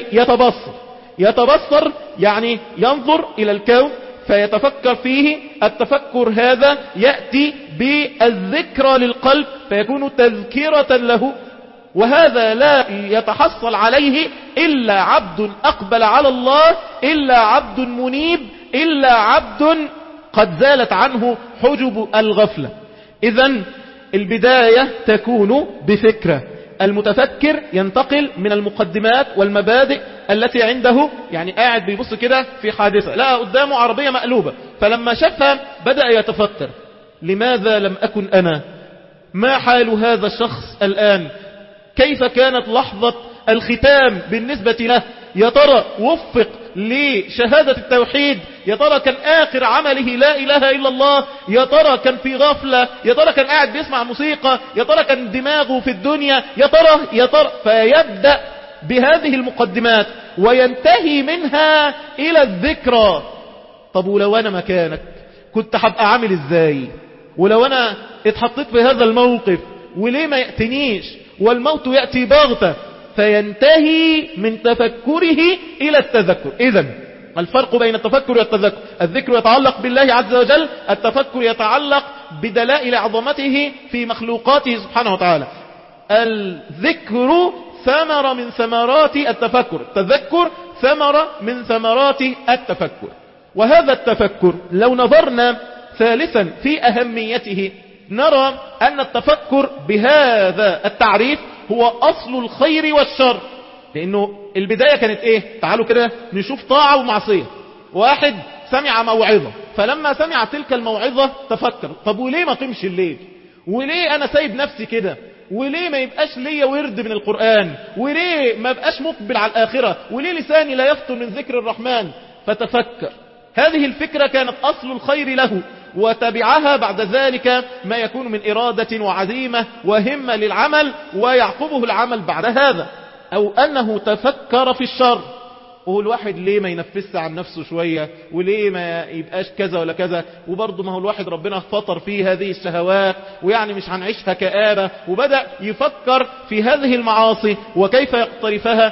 Speaker 1: يتبصر يعني ينظر إلى الكون فيتفكر فيه. التفكر هذا يأتي بالذكرى للقلب فيكون تذكرة له، وهذا لا يتحصل عليه إلا عبد أقبل على الله، إلا عبد منيب، إلا عبد قد زالت عنه حجب الغفلة. إذن البداية تكون بفكرة. المتفكر ينتقل من المقدمات والمبادئ التي عنده. يعني قاعد بيبص كده في حادثة، لا قدامه عربية مقلوبة، فلما شافها بدأ يتفكر: لماذا لم أكن أنا؟ ما حال هذا الشخص الآن؟ كيف كانت لحظة الختام بالنسبة له؟ يا ترى وفق لشهادة التوحيد؟ يا ترى كان آخر عمله لا إله إلا الله؟ يا ترى كان في غفلة؟ يا ترى كان قاعد بيسمع موسيقى؟ يا ترى كان دماغه في الدنيا؟ يا ترى فيبدأ بهذه المقدمات وينتهي منها إلى الذكرى. طب ولو أنا مكانك كنت هبقى عامل إزاي؟ ولو أنا اتحطيت في هذا الموقف وليه ما يأتنيش؟ والموت يأتي بغتة فينتهي من تفكره إلى التذكر. إذن الفرق بين التفكر والتذكر: الذكر يتعلق بالله عز وجل، التفكر يتعلق بدلائل عظمته في مخلوقاته سبحانه وتعالى. الذكر ثمرة من ثمرات التفكر، التذكر ثمرة من ثمرات التفكر. وهذا التفكر لو نظرنا ثالثا في أهميته نرى أن التفكر بهذا التعريف هو أصل الخير والشر. لأنه البداية كانت إيه؟ تعالوا كده نشوف طاعة ومعصية. واحد سمع موعظة، فلما سمع تلك الموعظة تفكر: طب وليه ما قمش الليل؟ وليه أنا سايب نفسي كده؟ وليه ما يبقاش ليا ورد من القرآن؟ وليه ما بقاش مقبل على الآخرة؟ وليه لساني لا يفطر من ذكر الرحمن؟ فتفكر. هذه الفكرة كانت أصل الخير له، وتبعها بعد ذلك ما يكون من إرادة وعزيمة وهمة للعمل، ويعقبه العمل بعد هذا. أو أنه تفكر في الشر، وهو الواحد ليه ما ينفسش عن نفسه شوية؟ وليه ما يبقاش كذا ولا كذا؟ وبرضه ما هو الواحد ربنا فطر فيه هذه الشهوات، ويعني مش هنعيشها كآبة. وبدأ يفكر في هذه المعاصي وكيف يقترفها،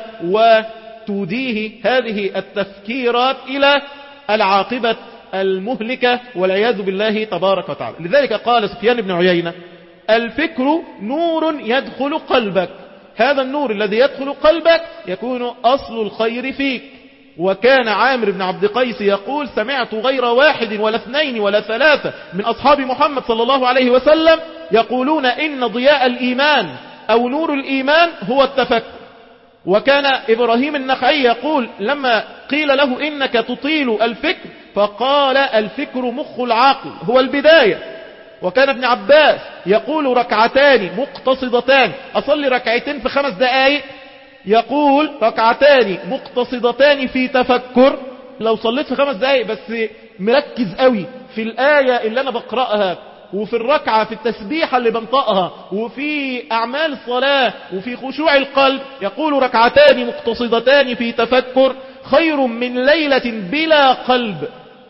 Speaker 1: وتوديه هذه التفكيرات إلى العاقبة المهلكة والعياذ بالله تبارك وتعالى. لذلك قال سفيان بن عيينة: الفكر نور يدخل قلبك. هذا النور الذي يدخل قلبك يكون أصل الخير فيك. وكان عامر بن عبد قيس يقول: سمعت غير واحد ولا اثنين ولا ثلاثة من أصحاب محمد صلى الله عليه وسلم يقولون إن ضياء الإيمان أو نور الإيمان هو التفكر. وكان إبراهيم النخعي يقول لما قيل له: إنك تطيل الفكر، فقال: الفكر مخ العقل، هو البداية. وكان ابن عباس يقول: ركعتان مقتصدتان، أصلي ركعتين في 5 دقائق. يقول: ركعتان مقتصدتان في تفكر، لو صليت في 5 دقائق بس مركز قوي في الآية اللي أنا بقرأها، وفي الركعة في التسبيحة اللي بنطقها، وفي أعمال الصلاة، وفي خشوع القلب، يقول: ركعتان مقتصدتان في تفكر خير من ليلة بلا قلب.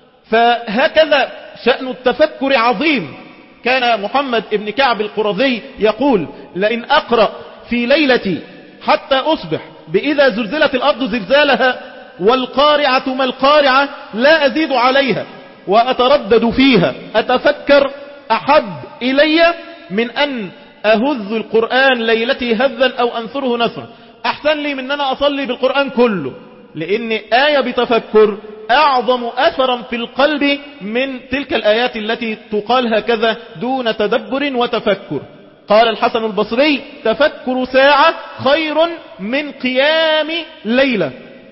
Speaker 1: فهكذا شأن التفكر عظيم. كان محمد بن كعب القرظي يقول: لئن أقرأ في ليلتي حتى أصبح بإذا زلزلت الأرض زلزالها والقارعة ما القارعة لا أزيد عليها وأتردد فيها أتفكر أحب إلي من أن أهذ القرآن ليلتي هذا أو أنثره نثرا. أحسن لي من أن أنا أصلي بالقرآن كله، لأن آية بتفكر أعظم أثرا في القلب من تلك الآيات التي تقال هكذا دون تدبر وتفكر. قال الحسن البصري: تفكر ساعة خير من قيام ليلة.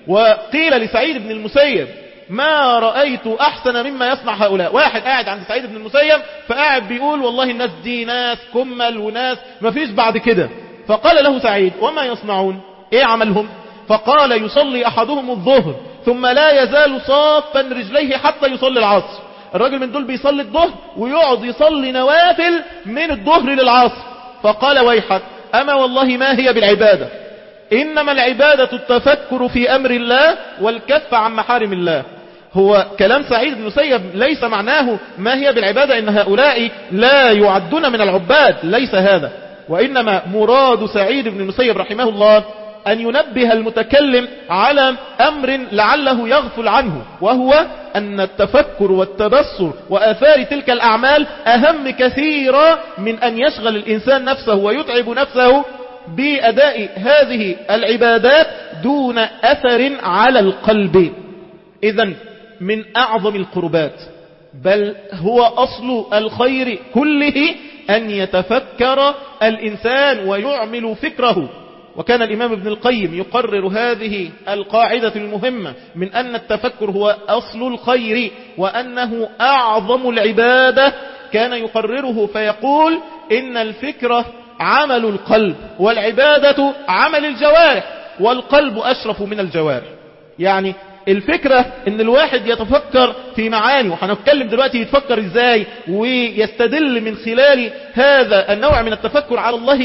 Speaker 1: وقيل لسعيد بن المسيب: ما رأيت أحسن مما يصنع هؤلاء. واحد قاعد عند سعيد بن المسيب فقاعد بيقول: والله الناس دي ناس كمل وناس ما فيش بعد كده. فقال له سعيد: وما يصنعون؟ ايه عملهم؟ فقال: يصلي أحدهم الظهر ثم لا يزال صافا رجليه حتى يصلي العصر. الراجل من دول بيصلي الظهر ويقعد يصلي نوافل من الظهر للعصر. فقال: ويحك، أما والله ما هي بالعبادة، إنما العبادة التفكر في أمر الله والكف عن محارم الله. هو كلام سعيد بن المسيب ليس معناه ما هي بالعبادة إن هؤلاء لا يعدون من العباد، ليس هذا. وإنما مراد سعيد بن المسيب رحمه الله أن ينبه المتكلم على أمر لعله يغفل عنه، وهو أن التفكر والتبصر وآثار تلك الأعمال أهم كثيرا من أن يشغل الإنسان نفسه ويتعب نفسه بأداء هذه العبادات دون أثر على القلب. إذن من أعظم القربات، بل هو أصل الخير كله، أن يتفكر الإنسان ويعمل فكره. وكان الإمام ابن القيم يقرر هذه القاعدة المهمة من أن التفكر هو أصل الخير وأنه أعظم العبادة. كان يقرره فيقول: إن الفكرة عمل القلب، والعبادة عمل الجوارح، والقلب أشرف من الجوارح. يعني الفكرة ان الواحد يتفكر في معاني، وهنتكلم دلوقتي يتفكر ازاي ويستدل من خلال هذا النوع من التفكر على الله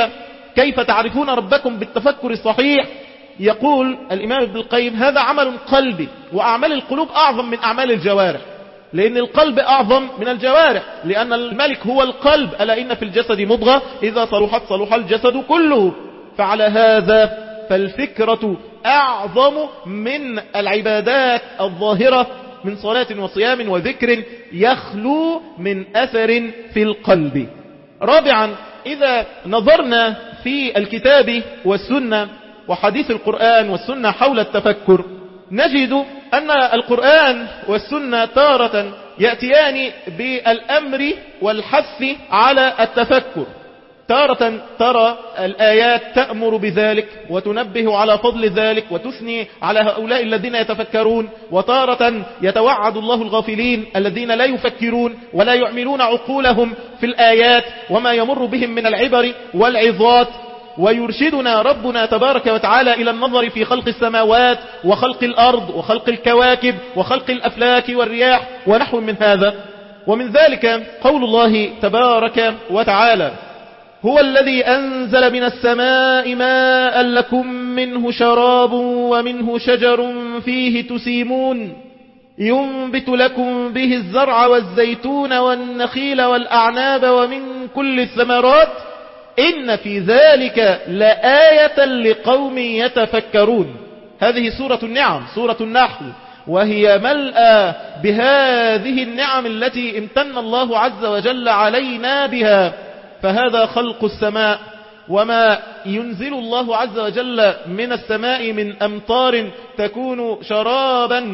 Speaker 1: كيف تعرفون ربكم بالتفكر الصحيح. يقول الإمام ابن القيم: هذا عمل قلبي، وأعمال القلوب أعظم من أعمال الجوارح. لأن القلب أعظم من الجوارح، لأن الملك هو القلب، ألا إن في الجسد مضغة إذا صلحت صلح الجسد كله. فعلى هذا فالفكرة أعظم من العبادات الظاهرة من صلاة وصيام وذكر يخلو من أثر في القلب. رابعا، إذا نظرنا في الكتاب والسنة وحديث القرآن والسنة حول التفكر، نجد أن القرآن والسنة تارة يأتيان بالأمر والحث على التفكر، تارة ترى الآيات تأمر بذلك وتنبه على فضل ذلك وتثني على هؤلاء الذين يتفكرون، وتارة يتوعد الله الغافلين الذين لا يفكرون ولا يعملون عقولهم في الآيات وما يمر بهم من العبر والعظات. ويرشدنا ربنا تبارك وتعالى إلى النظر في خلق السماوات وخلق الأرض وخلق الكواكب وخلق الأفلاك والرياح ونحو من هذا. ومن ذلك قول الله تبارك وتعالى: هو الذي أنزل من السماء ماء لكم منه شراب ومنه شجر فيه تسيمون ينبت لكم به الزرع والزيتون والنخيل والأعناب ومن كل الثمرات إن في ذلك لآية لقوم يتفكرون. هذه سورة النعم، سورة النحل، وهي ملأى بهذه النعم التي امتن الله عز وجل علينا بها. فهذا خلق السماء وما ينزل الله عز وجل من السماء من أمطار تكون شرابا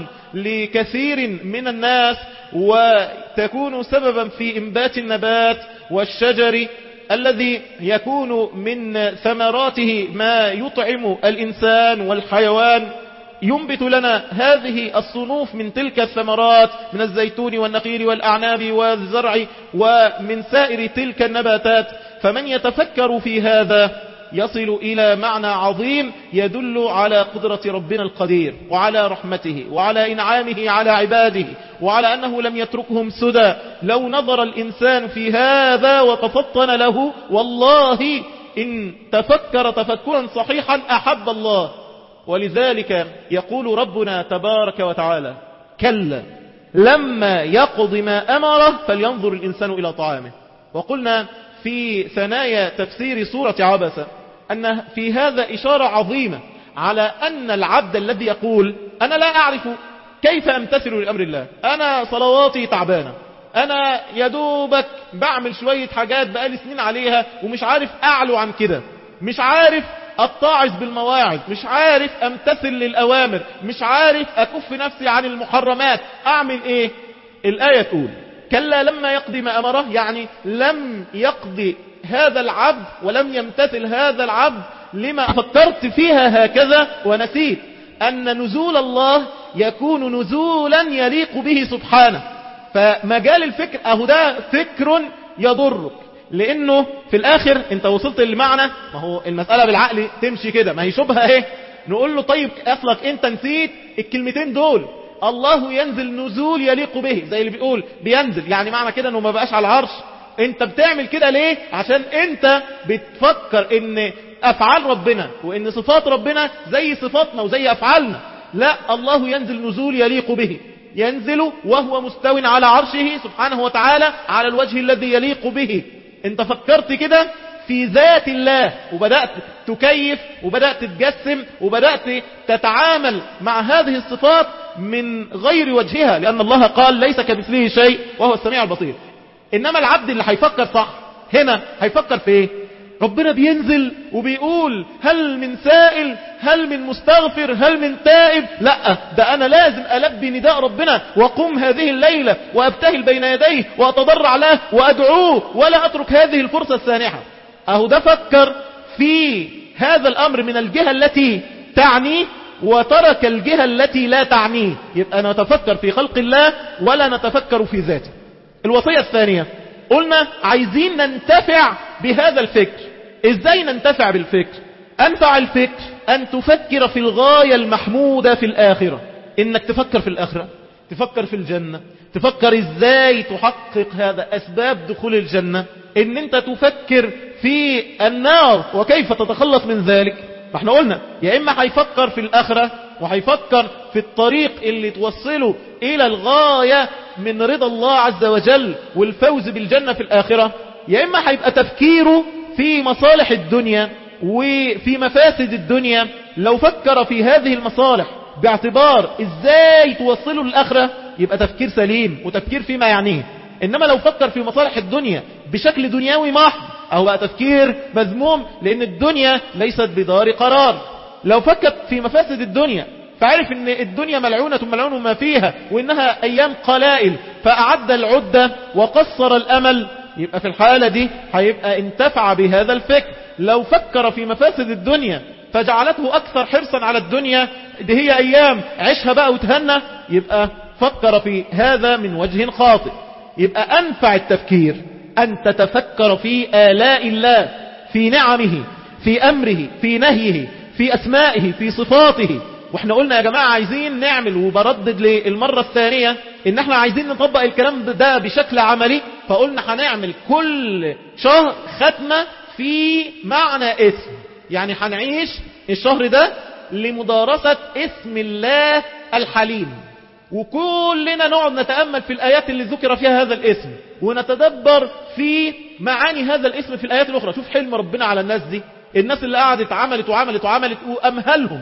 Speaker 1: لكثير من الناس وتكون سببا في إنبات النبات والشجر الذي يكون من ثمراته ما يطعم الإنسان والحيوان. ينبت لنا هذه الصنوف من تلك الثمرات من الزيتون والنخيل والأعناب والزرع ومن سائر تلك النباتات. فمن يتفكر في هذا يصل إلى معنى عظيم يدل على قدرة ربنا القدير وعلى رحمته وعلى إنعامه على عباده وعلى أنه لم يتركهم سدى. لو نظر الإنسان في هذا وتفطن له والله إن تفكر تفكرا صحيحا أحب الله. ولذلك يقول ربنا تبارك وتعالى: كلا لما يقض ما أمره فلينظر الإنسان إلى طعامه. وقلنا في ثنايا تفسير سورة عبسة أن في هذا إشارة عظيمة على أن العبد الذي يقول أنا لا أعرف كيف أمتثل لأمر الله، أنا صلواتي تعبانة، أنا يدوبك بعمل شوية حاجات بقالي سنين عليها ومش عارف أعلو عن كده، مش عارف أتعظ بالمواعظ، مش عارف أمتثل للأوامر، مش عارف أكف نفسي عن المحرمات، أعمل إيه؟ الآية تقول كلا لما يقضي ما أمره، يعني لم يقضي هذا العبد ولم يمتثل هذا العبد لما فكرت فيها هكذا ونسيت أن نزول الله يكون نزولا يليق به سبحانه. فمجال الفكر أهو ده فكر يضرك، لأنه في الآخر أنت وصلت للمعنى. ما هو المسألة بالعقل تمشي كده، ما هي شبهة ايه؟ نقول له طيب أصلك أنت نسيت الكلمتين دول، الله ينزل نزول يليق به، زي اللي بيقول بينزل، يعني معنى كده أنه ما بقاش على العرش. أنت بتعمل كده ليه؟ عشان أنت بتفكر أن أفعال ربنا وأن صفات ربنا زي صفاتنا وزي أفعالنا. لا، الله ينزل نزول يليق به، ينزل وهو مستو على عرشه سبحانه وتعالى على الوجه الذي يليق به. انت فكرت كده في ذات الله وبدأت تكيف وبدأت تتجسم وبدأت تتعامل مع هذه الصفات من غير وجهها، لأن الله قال ليس كمثله شيء وهو السميع البصير. إنما العبد اللي هيفكر صح هنا هيفكر في ايه؟ ربنا بينزل وبيقول هل من سائل، هل من مستغفر، هل من تائب؟ لا، ده أنا لازم ألبي نداء ربنا وقم هذه الليلة وأبتهل بين يديه وأتضرع له وأدعوه ولا أترك هذه الفرصة السانحة. أهو ده فكر في هذا الأمر من الجهة التي تعنيه وترك الجهة التي لا تعنيه. يبقى نتفكر في خلق الله ولا نتفكر في ذاته. الوصية الثانية قلنا عايزين ننتفع بهذا الفكر. ازاي ننتفع بالفكر؟ انفع الفكر ان تفكر في الغاية المحمودة في الآخرة، انك تفكر في الآخرة، تفكر في الجنة، تفكر ازاي تحقق هذا اسباب دخول الجنة، ان انت تفكر في النار وكيف تتخلص من ذلك. فاحنا قلنا يا اما هيفكر في الآخرة وهيفكر في الطريق اللي توصله الى الغاية من رضا الله عز وجل والفوز بالجنة في الآخرة، يا إما هيبقى تفكيره في مصالح الدنيا وفي مفاسد الدنيا. لو فكر في هذه المصالح باعتبار ازاي توصله للآخرة يبقى تفكير سليم وتفكير فيما يعنيه. إنما لو فكر في مصالح الدنيا بشكل دنيوي محض أو بقى تفكير مذموم، لأن الدنيا ليست بدار قرار. لو فكر في مفاسد الدنيا فعرف ان الدنيا ملعونة ملعون ما فيها وانها ايام قلائل فاعد العدة وقصر الامل، يبقى في الحالة دي هيبقى انتفع بهذا الفكر. لو فكر في مفاسد الدنيا فجعلته اكثر حرصا على الدنيا، دي هي ايام عيشها بقى وتهنى، يبقى فكر في هذا من وجه خاطئ. يبقى انفع التفكير ان تتفكر في آلاء الله، في نعمه، في امره، في نهيه، في اسمائه، في صفاته. واحنا قلنا يا جماعة عايزين نعمل، وبردد للمرة الثانية ان احنا عايزين نطبق الكلام ده بشكل عملي. فقلنا هنعمل كل شهر ختمة في معنى اسم، يعني هنعيش الشهر ده لمدارسة اسم الله الحليم، وكلنا نقعد نتأمل في الآيات اللي ذكر فيها هذا الاسم ونتدبر في معاني هذا الاسم في الآيات الأخرى. شوف حلم ربنا على الناس دي، الناس اللي قعدت عملت وعملت وعملت وأمهلهم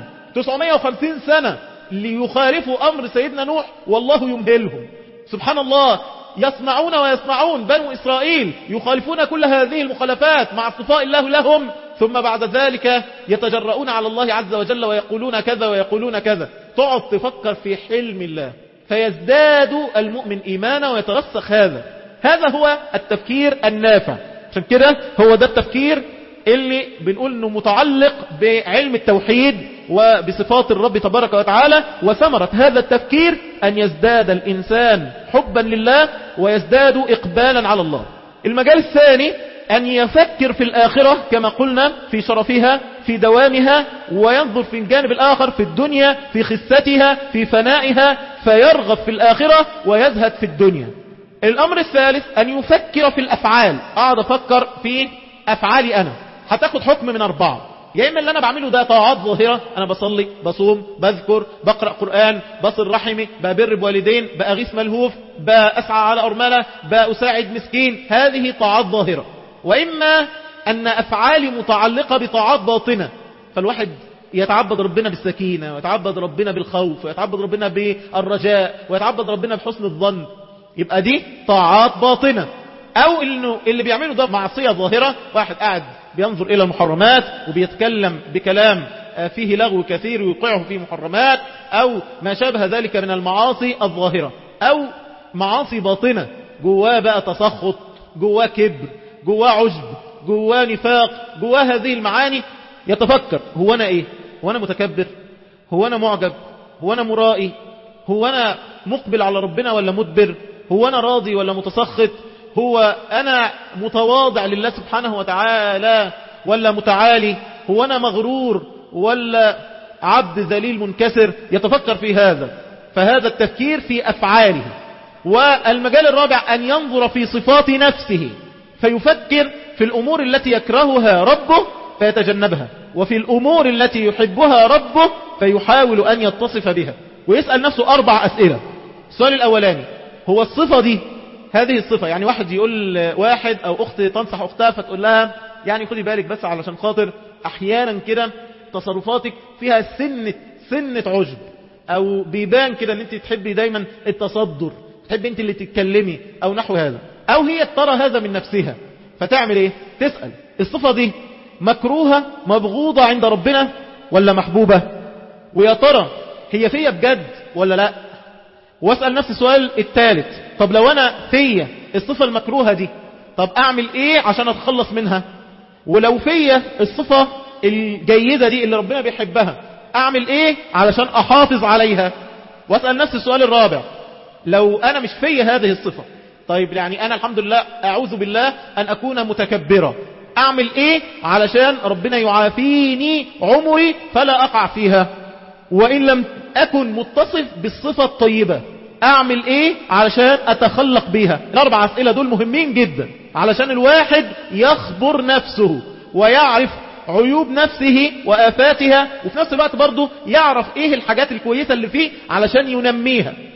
Speaker 1: 950 سنة ليخالفوا أمر سيدنا نوح، والله يمهلهم. سبحان الله، يصنعون ويصنعون بنو إسرائيل يخالفون كل هذه المخالفات مع اصطفاء الله لهم، ثم بعد ذلك يتجرؤون على الله عز وجل ويقولون كذا ويقولون كذا. تقعد تفكر في حلم الله فيزداد المؤمن إيمانا ويترسخ. هذا هو التفكير النافع. عشان كده هو ده التفكير اللي بنقول انه متعلق بعلم التوحيد وبصفات الرب تبارك وتعالى. وثمرة هذا التفكير ان يزداد الانسان حبا لله ويزداد اقبالا على الله. المجال الثاني ان يفكر في الاخرة كما قلنا، في شرفها، في دوامها، وينظر في الجانب الاخر في الدنيا، في خستها، في فنائها، فيرغب في الاخرة ويزهد في الدنيا. الامر الثالث ان يفكر في الافعال. اقعد افكر في افعالي انا، هتاخد حكم من 4، يا اما اللي انا بعمله ده طاعات ظاهرة، انا بصلي، بصوم، بذكر، بقرأ قرآن، بصل رحمي، ببر بوالدين، بأغيث ملهوف، بأسعى على أرملة، بأساعد مسكين، هذه طاعات ظاهرة. واما ان افعالي متعلقة بطاعات باطنة، فالواحد يتعبد ربنا بالسكينة، ويتعبد ربنا بالخوف، ويتعبد ربنا بالرجاء، ويتعبد ربنا بحسن الظن، يبقى دي طاعات باطنة. او انه اللي بيعمله ده معصية ظاهرة، واحد قاعد بينظر الى المحرمات وبيتكلم بكلام فيه لغو كثير ويوقعه في محرمات، او ما شابه ذلك من المعاصي الظاهرة. او معاصي باطنة جواه بقى تسخط، جواه كبر، جواه عجب، جواه نفاق، جواه هذه المعاني. يتفكر، هو انا ايه؟ هو انا متكبر؟ هو انا معجب؟ هو انا مرائي؟ هو انا مقبل على ربنا ولا مدبر؟ هو انا راضي ولا متسخط؟ هو أنا متواضع لله سبحانه وتعالى ولا متعالي؟ هو أنا مغرور ولا عبد ذليل منكسر؟ يتفكر في هذا. فهذا التفكير في أفعاله. والمجال الرابع أن ينظر في صفات نفسه، فيفكر في الأمور التي يكرهها ربه فيتجنبها، وفي الأمور التي يحبها ربه فيحاول أن يتصف بها. ويسأل نفسه 4 أسئلة. السؤال الأولاني، هو الصفة دي، هذه الصفة، يعني واحد يقول واحد او اخت تنصح اختها فتقول لها يعني خدي بالك بس علشان خاطر احيانا كده تصرفاتك فيها سنة عجب، او بيبان كده ان انت تحبي دايما التصدر، تحبي انت اللي تتكلمي او نحو هذا، او هي ترى هذا من نفسها. فتعمل ايه؟ تسأل الصفة دي مكروهة مبغوضة عند ربنا ولا محبوبة؟ ويا ترى هي فيا بجد ولا لا؟ واسأل نفس السؤال الثالث، طب لو انا فيا الصفة المكروهة دي، طب اعمل ايه عشان اتخلص منها؟ ولو فيا الصفة الجيدة دي اللي ربنا بيحبها، اعمل ايه علشان احافظ عليها؟ واسأل نفس السؤال الرابع، لو انا مش فيا هذه الصفة، طيب يعني انا الحمد لله اعوذ بالله ان اكون متكبرة، اعمل ايه علشان ربنا يعافيني عمري فلا اقع فيها؟ وإن لم أكن متصف بالصفة الطيبة، أعمل إيه علشان أتخلق بيها؟ ال4 أسئلة دول مهمين جدا علشان الواحد يخبر نفسه ويعرف عيوب نفسه وآفاتها، وفي نفس الوقت برضه يعرف إيه الحاجات الكويسة اللي فيه علشان ينميها.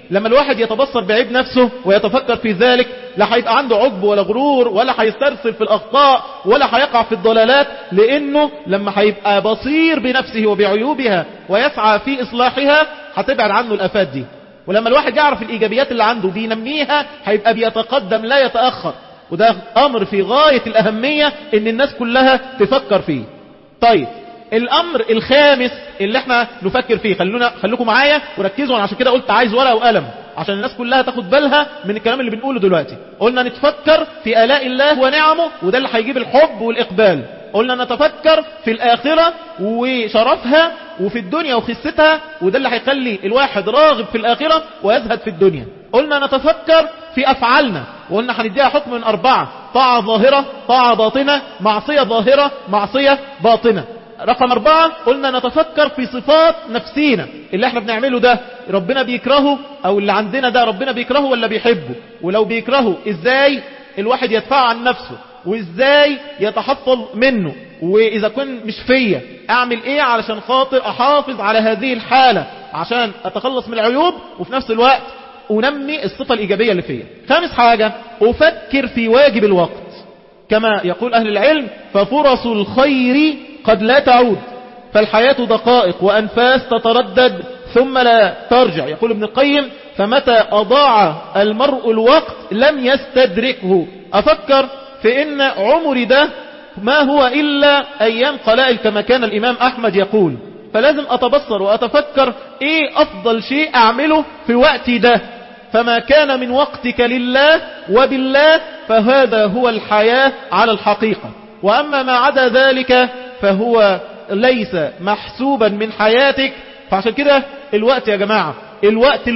Speaker 1: لما الواحد يتبصر بعيب نفسه ويتفكر في ذلك، لا هيبقى عنده عجب ولا غرور ولا هيسترسل في الأخطاء ولا هيقع في الضلالات، لأنه لما هيبقى بصير بنفسه وبعيوبها ويسعى في إصلاحها هتبعد عنه الآفات دي. ولما الواحد يعرف الإيجابيات اللي عنده بينميها هيبقى بيتقدم لا يتأخر، وده أمر في غاية الأهمية إن الناس كلها تفكر فيه. طيب الأمر الخامس اللي احنا نفكر فيه، خلوكم معايا وركزوا، عشان كده قلت عايز ورقة وقلم عشان الناس كلها تاخد بالها من الكلام اللي بنقوله دلوقتي. قلنا نتفكر في آلاء الله ونعمه، وده اللي هيجيب الحب والإقبال. قلنا نتفكر في الآخرة وشرفها وفي الدنيا وخستها، وده اللي هيخلي الواحد راغب في الآخرة ويزهد في الدنيا. قلنا نتفكر في أفعالنا، وقلنا هنديها حكم من 4: طاعة ظاهرة، طاعة باطنة، معصية ظاهرة، معصية باطنة. رقم 4 قلنا نتفكر في صفات نفسينا، اللي احنا بنعمله ده ربنا بيكرهه، او اللي عندنا ده ربنا بيكرهه ولا بيحبه، ولو بيكرهه ازاي الواحد يدفع عن نفسه، وازاي يتحفظ منه، واذا كن مش فيا اعمل ايه علشان خاطر احافظ على هذه الحالة عشان اتخلص من العيوب وفي نفس الوقت انمي الصفة الايجابية اللي فيا. خامس حاجة افكر في واجب الوقت، كما يقول اهل العلم: ففرص الخير قد لا تعود، فالحياة دقائق وأنفاس تتردد ثم لا ترجع. يقول ابن القيم: فمتى أضاع المرء الوقت لم يستدركه. أفكر في إن عمري ده ما هو إلا أيام قلائل، كما كان الإمام أحمد يقول. فلازم أتبصر وأتفكر إيه أفضل شيء أعمله في وقتي ده، فما كان من وقتك لله وبالله فهذا هو الحياة على الحقيقة، وأما ما عدا ذلك فهو ليس محسوبا من حياتك. فعشان كده الوقت يا جماعة، الوقت.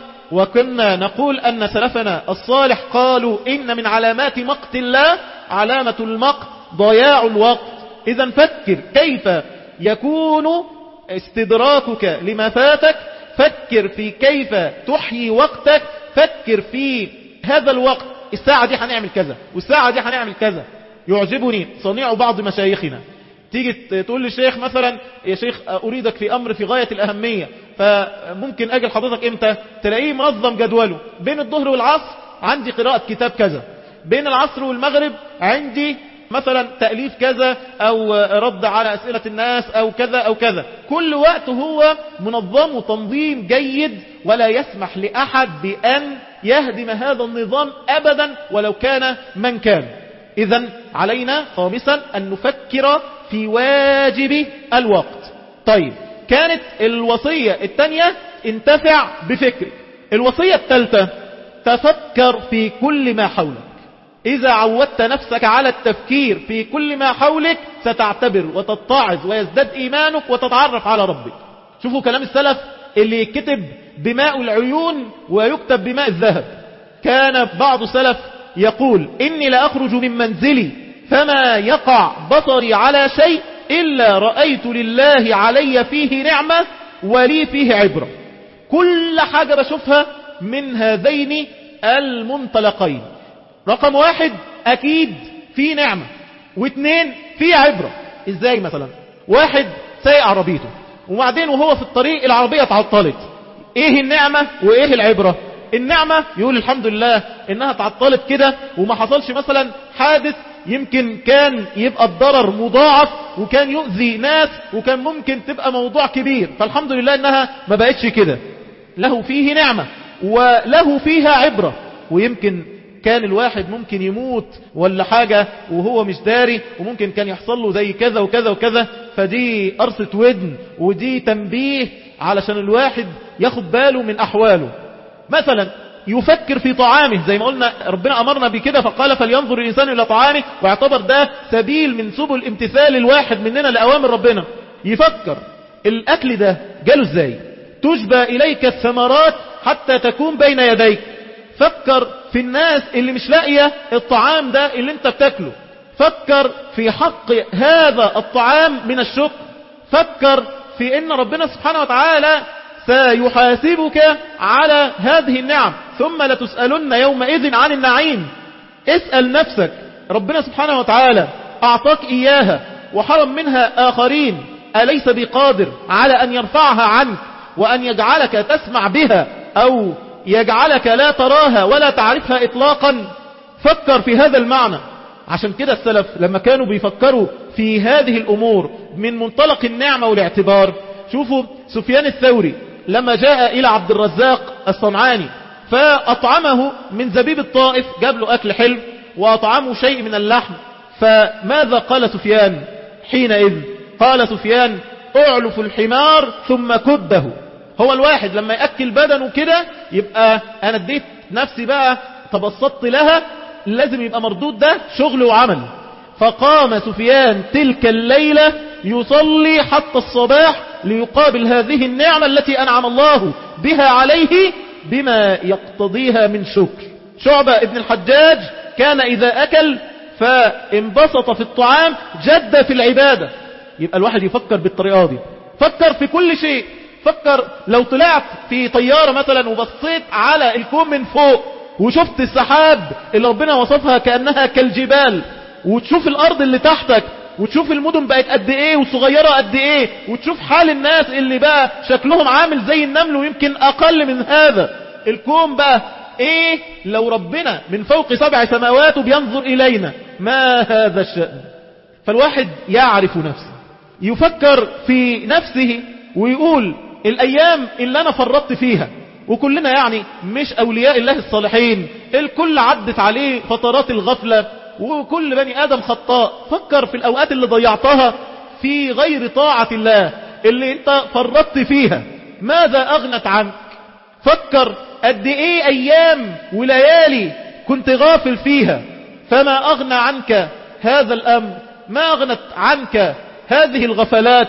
Speaker 1: وكنا نقول أن سلفنا الصالح قالوا: إن من علامات مقت الله علامة المقت ضياع الوقت. إذا فكر كيف يكون استدراكك لما فاتك، فكر في كيف تحيي وقتك، فكر في هذا الوقت الساعة دي هنعمل كذا والساعة دي هنعمل كذا. يعجبني صنيع بعض مشايخنا، تيجي تقول للشيخ مثلا: يا شيخ أريدك في أمر في غاية الأهمية، فممكن أجل حضرتك إمتى؟ تلاقيه منظم جدوله: بين الظهر والعصر عندي قراءة كتاب كذا، بين العصر والمغرب عندي مثلا تأليف كذا أو رد على أسئلة الناس أو كذا أو كذا. كل وقت هو منظم وتنظيم جيد، ولا يسمح لأحد بأن يهدم هذا النظام أبدا ولو كان من كان. إذن علينا خامسا أن نفكر في واجب الوقت. طيب كانت الوصية الثانية: انتفع بفكرك. الوصية الثالثة: تفكر في كل ما حولك. إذا عودت نفسك على التفكير في كل ما حولك ستعتبر وتتعظ ويزداد إيمانك وتتعرف على ربك. شوفوا كلام السلف اللي يكتب بماء العيون ويكتب بماء الذهب. كان بعض سلف يقول: إني لأخرج من منزلي فما يقع بصري على شيء إلا رأيت لله علي فيه نعمة ولي فيه عبرة. كل حاجة بشوفها من هذين المنطلقين: رقم 1 أكيد في نعمة، و2 في عبرة. إزاي؟ مثلا واحد سايق عربيته وبعدين وهو في الطريق العربية تعطلت، إيه النعمة وإيه العبرة؟ النعمة يقول الحمد لله إنها تعطلت كده وما حصلش مثلا حادث يمكن كان يبقى الضرر مضاعف وكان يؤذي ناس وكان ممكن تبقى موضوع كبير، فالحمد لله إنها ما بقتش كده. له فيه نعمة وله فيها عبرة. ويمكن كان الواحد ممكن يموت ولا حاجة وهو مش داري، وممكن كان يحصل له زي كذا وكذا وكذا، فدي قرصة ودن ودي تنبيه علشان الواحد ياخد باله من أحواله. مثلا يفكر في طعامه، زي ما قلنا ربنا أمرنا بكده فقال: فلينظر الإنسان إلى طعامه، واعتبر ده سبيل من سبل امتثال الواحد مننا لأوامر ربنا. يفكر الأكل ده جاله ازاي، تجبى إليك الثمرات حتى تكون بين يديك. فكر في الناس اللي مش لاقية الطعام ده اللي انت بتاكله. فكر في حق هذا الطعام من الشكر. فكر في ان ربنا سبحانه وتعالى سيحاسبك على هذه النعم، ثم لتسألن يومئذ عن النعيم. اسأل نفسك: ربنا سبحانه وتعالى أعطاك إياها وحرم منها آخرين، أليس بقادر على أن يرفعها عنك وأن يجعلك تسمع بها أو يجعلك لا تراها ولا تعرفها إطلاقا. فكر في هذا المعنى. عشان كده السلف لما كانوا بيفكروا في هذه الأمور من منطلق النعمة والاعتبار، شوفوا سفيان الثوري لما جاء إلى عبد الرزاق الصنعاني فأطعمه من زبيب الطائف، جاب له أكل حلو وأطعمه شيء من اللحم، فماذا قال سفيان حينئذ؟ قال سفيان: أعلف الحمار ثم كده. هو الواحد لما يأكل بدنه كده يبقى أنا اديت نفسي بقى تبسطت لها، لازم يبقى مردود ده شغل وعمل. فقام سفيان تلك الليلة يصلي حتى الصباح ليقابل هذه النعمة التي أنعم الله بها عليه بما يقتضيها من شكر. شعبة ابن الحجاج كان إذا أكل فانبسط في الطعام جد في العبادة. يبقى الواحد يفكر بالطريقة دي، فكر في كل شيء. فكر لو طلعت في طيارة مثلا وبصيت على الكون من فوق وشفت السحاب اللي ربنا وصفها كأنها كالجبال، وتشوف الأرض اللي تحتك، وتشوف المدن بقت قد ايه وصغيرة قد ايه، وتشوف حال الناس اللي بقى شكلهم عامل زي النمل ويمكن أقل من هذا. الكون بقى ايه لو ربنا من فوق 7 سماوات بينظر إلينا؟ ما هذا الشأن؟ فالواحد يعرف نفسه، يفكر في نفسه ويقول الأيام اللي أنا فرطت فيها، وكلنا يعني مش أولياء الله الصالحين، الكل عدت عليه فترات الغفلة، وكل بني آدم خطاء. فكر في الأوقات اللي ضيعتها في غير طاعة الله اللي انت فرطت فيها، ماذا أغنت عنك؟ فكر قد ايه أيام وليالي كنت غافل فيها، فما أغنى عنك هذا الأمر؟ ما أغنت عنك هذه الغفلات؟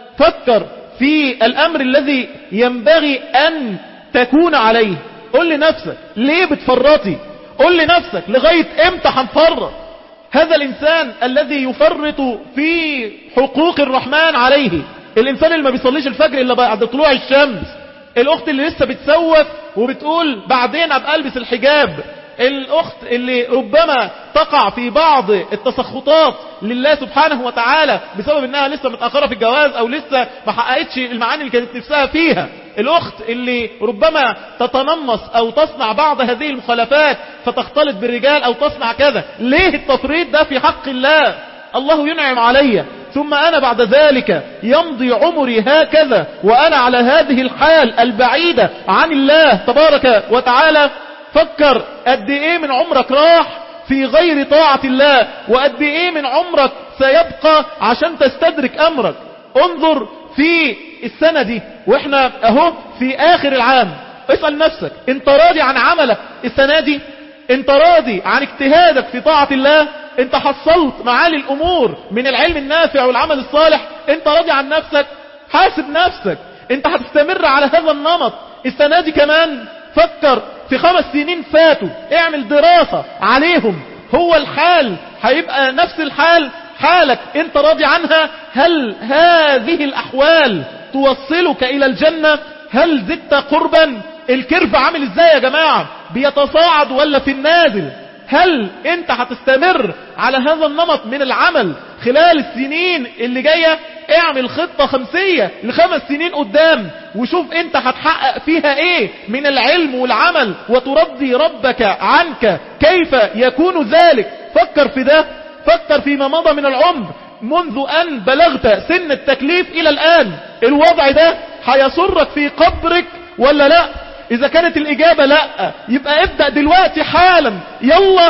Speaker 1: فكر في الأمر الذي ينبغي أن تكون عليه. قل لنفسك ليه بتفرطي؟ قل لنفسك لغاية امتى هنفرط؟ هذا الإنسان الذي يفرط في حقوق الرحمن عليه، الإنسان اللي ما بيصليش الفجر إلا بعد طلوع الشمس، الأخت اللي لسه بتسوف وبتقول بعدين أبقى ألبس الحجاب، الأخت اللي ربما تقع في بعض التسخطات لله سبحانه وتعالى بسبب أنها لسه متأخرة في الجواز أو لسه ما حققتش المعاني اللي كانت نفسها فيها، الأخت اللي ربما تتنمص أو تصنع بعض هذه المخالفات فتختلط بالرجال أو تصنع كذا. ليه التفريط ده في حق الله؟ الله ينعم علي ثم أنا بعد ذلك يمضي عمري هكذا وأنا على هذه الحال البعيدة عن الله تبارك وتعالى. فكر قد ايه من عمرك راح في غير طاعة الله، وقد ايه من عمرك سيبقى عشان تستدرك امرك. انظر في السنة دي واحنا اهو في اخر العام، اسأل نفسك انت راضي عن عملك السنة دي؟ انت راضي عن اجتهادك في طاعة الله؟ انت حصلت معالي الامور من العلم النافع والعمل الصالح؟ انت راضي عن نفسك؟ حاسب نفسك، انت هتستمر على هذا النمط السنة دي كمان؟ فكر في 5 سنين فاتوا، اعمل دراسة عليهم، هو الحال هيبقى نفس الحال حالك؟ انت راضي عنها؟ هل هذه الاحوال توصلك الى الجنة؟ هل زدت قربا؟ الكيرف عامل ازاي يا جماعة؟ بيتصاعد ولا في النازل؟ هل انت هتستمر على هذا النمط من العمل خلال السنين اللي جاية؟ اعمل خطة 5 ل5 سنين قدام وشوف انت هتحقق فيها ايه من العلم والعمل، وترضي ربك عنك كيف يكون ذلك. فكر في ده، فكر فيما مضى من العمر منذ ان بلغت سن التكليف الى الان، الوضع ده هيسرك في قبرك ولا لا؟ إذا كانت الإجابة لا، يبقى ابدأ دلوقتي حالا، يلا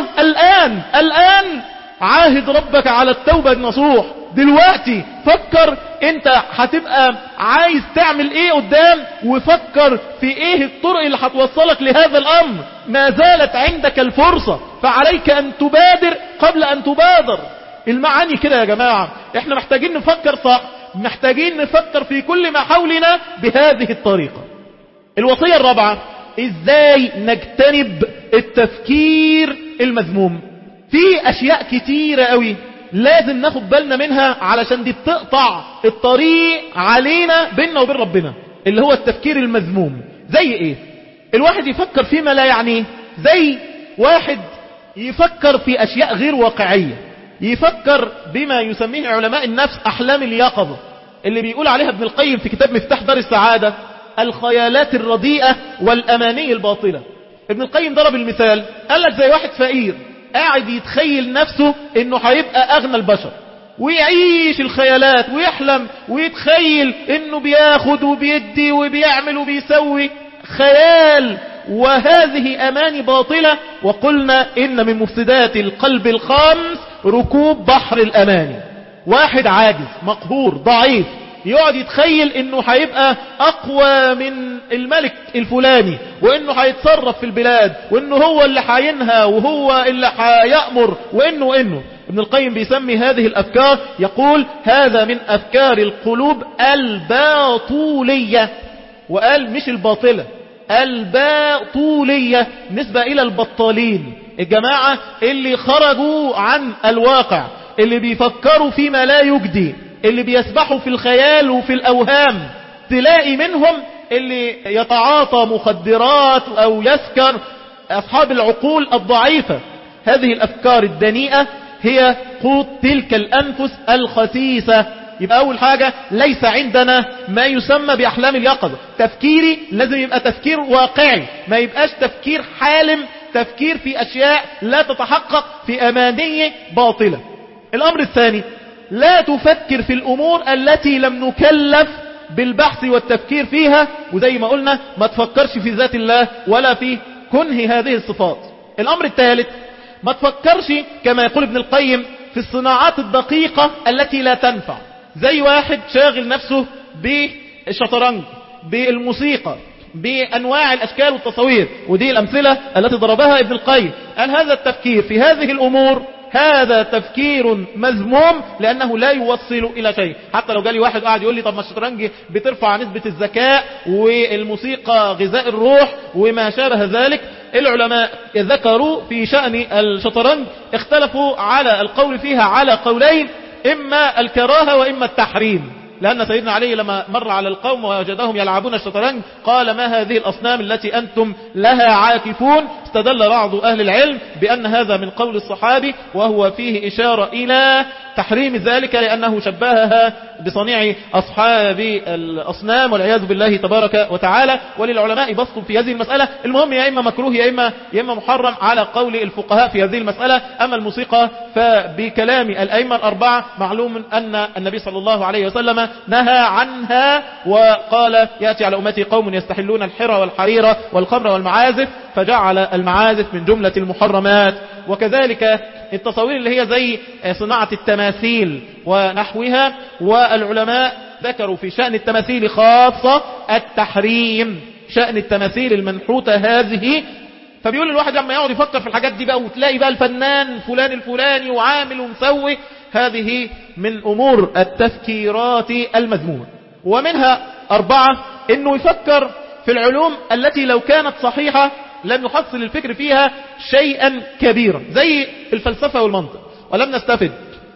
Speaker 1: الآن عاهد ربك على التوبة النصوح دلوقتي. فكر انت هتبقى عايز تعمل ايه قدام، وفكر في ايه الطرق اللي هتوصلك لهذا الامر. ما زالت عندك الفرصة، فعليك ان تبادر قبل ان تبادر. المعاني كده يا جماعة، احنا محتاجين نفكر صح، محتاجين نفكر في كل ما حولنا بهذه الطريقة. الوصية الرابعة، ازاي نجتنب التفكير المذموم؟ في اشياء كتيرة قوي لازم ناخد بالنا منها علشان دي بتقطع الطريق علينا بيننا وبين ربنا، اللي هو التفكير المذموم. زي ايه؟ الواحد يفكر فيما لا يعنيه، زي واحد يفكر في اشياء غير واقعية، يفكر بما يسميه علماء النفس احلام اليقظة، اللي بيقول عليها ابن القيم في كتاب مفتاح دار السعادة، الخيالات الرديئة والأماني الباطلة. ابن القيم ضرب المثال، قال لك زي واحد فقير قاعد يتخيل نفسه انه هيبقى اغنى البشر، ويعيش الخيالات ويحلم ويتخيل انه بياخد وبيدي وبيعمل وبيسوي، خيال، وهذه اماني باطلة. وقلنا ان من مفسدات القلب الخامس ركوب بحر الاماني. واحد عاجز مقهور ضعيف يقعد يتخيل انه هيبقى اقوى من الملك الفلاني، وانه هيتصرف في البلاد، وانه هو اللي هينهى وهو اللي هيأمر، وانه ابن القيم بيسمي هذه الافكار، يقول هذا من افكار القلوب الباطولية، وقال مش الباطلة، الباطولية، نسبة الى البطالين، الجماعة اللي خرجوا عن الواقع، اللي بيفكروا فيما لا يجدي، اللي بيسبحوا في الخيال وفي الأوهام. تلاقي منهم اللي يتعاطى مخدرات أو يسكر، أصحاب العقول الضعيفة. هذه الأفكار الدنيئة هي قوت تلك الأنفس الخسيسة. يبقى أول حاجة ليس عندنا ما يسمى بأحلام اليقظة. تفكيري لازم يبقى تفكير واقعي، ما يبقاش تفكير حالم، تفكير في أشياء لا تتحقق، في أماني باطلة. الأمر الثاني، لا تفكر في الأمور التي لم نكلف بالبحث والتفكير فيها، وزي ما قلنا ما تفكرش في ذات الله ولا في كنه هذه الصفات. الأمر الثالث، ما تفكرش كما يقول ابن القيم في الصناعات الدقيقة التي لا تنفع، زي واحد شاغل نفسه بالشطرنج، بالموسيقى، بأنواع الأشكال والتصوير، ودي الأمثلة التي ضربها ابن القيم. قال هذا التفكير في هذه الأمور هذا تفكير مذموم، لأنه لا يوصل إلى شيء. حتى لو جالي واحد قاعد يقول لي طب ما الشطرنج بترفع نسبة الذكاء، والموسيقى غذاء الروح وما شابه ذلك. العلماء ذكروا في شأن الشطرنج اختلفوا على القول فيها على قولين، إما الكراهة وإما التحريم. لأن سيدنا علي لما مر على القوم ووجدهم يلعبون الشطرنج قال ما هذه الأصنام التي أنتم لها عاكفون. استدل بعض أهل العلم بأن هذا من قول الصحابي، وهو فيه إشارة إلى تحريم ذلك، لأنه شبهها بصنيع أصحاب الأصنام والعياذ بالله تبارك وتعالى. وللعلماء بسط في هذه المسألة. المهم يا إما مكروه يا إما محرم على قول الفقهاء في هذه المسألة. أما الموسيقى فبكلام الأئمة الأربعة معلوم أن النبي صلى الله عليه وسلم نهى عنها، وقال يأتي على أمتي قوم يستحلون الحرى والحريرة والخمر والمعازف، فجعل المعازف من جملة المحرمات. وكذلك التصوير اللي هي زي صناعة التماثيل ونحوها، والعلماء ذكروا في شأن التماثيل خاصة التحريم، شأن التماثيل المنحوتة هذه. فبيقول الواحد لما يقعد يفكر في الحاجات دي بقى، وتلاقي بقى الفنان فلان الفلاني وعامل ومسوي، هذه من أمور التفكيرات المذمومة. ومنها 4، إنه يفكر في العلوم التي لو كانت صحيحة لم يحصل الفكر فيها شيئا كبيرا، زي الفلسفة والمنطق. ولم نستفد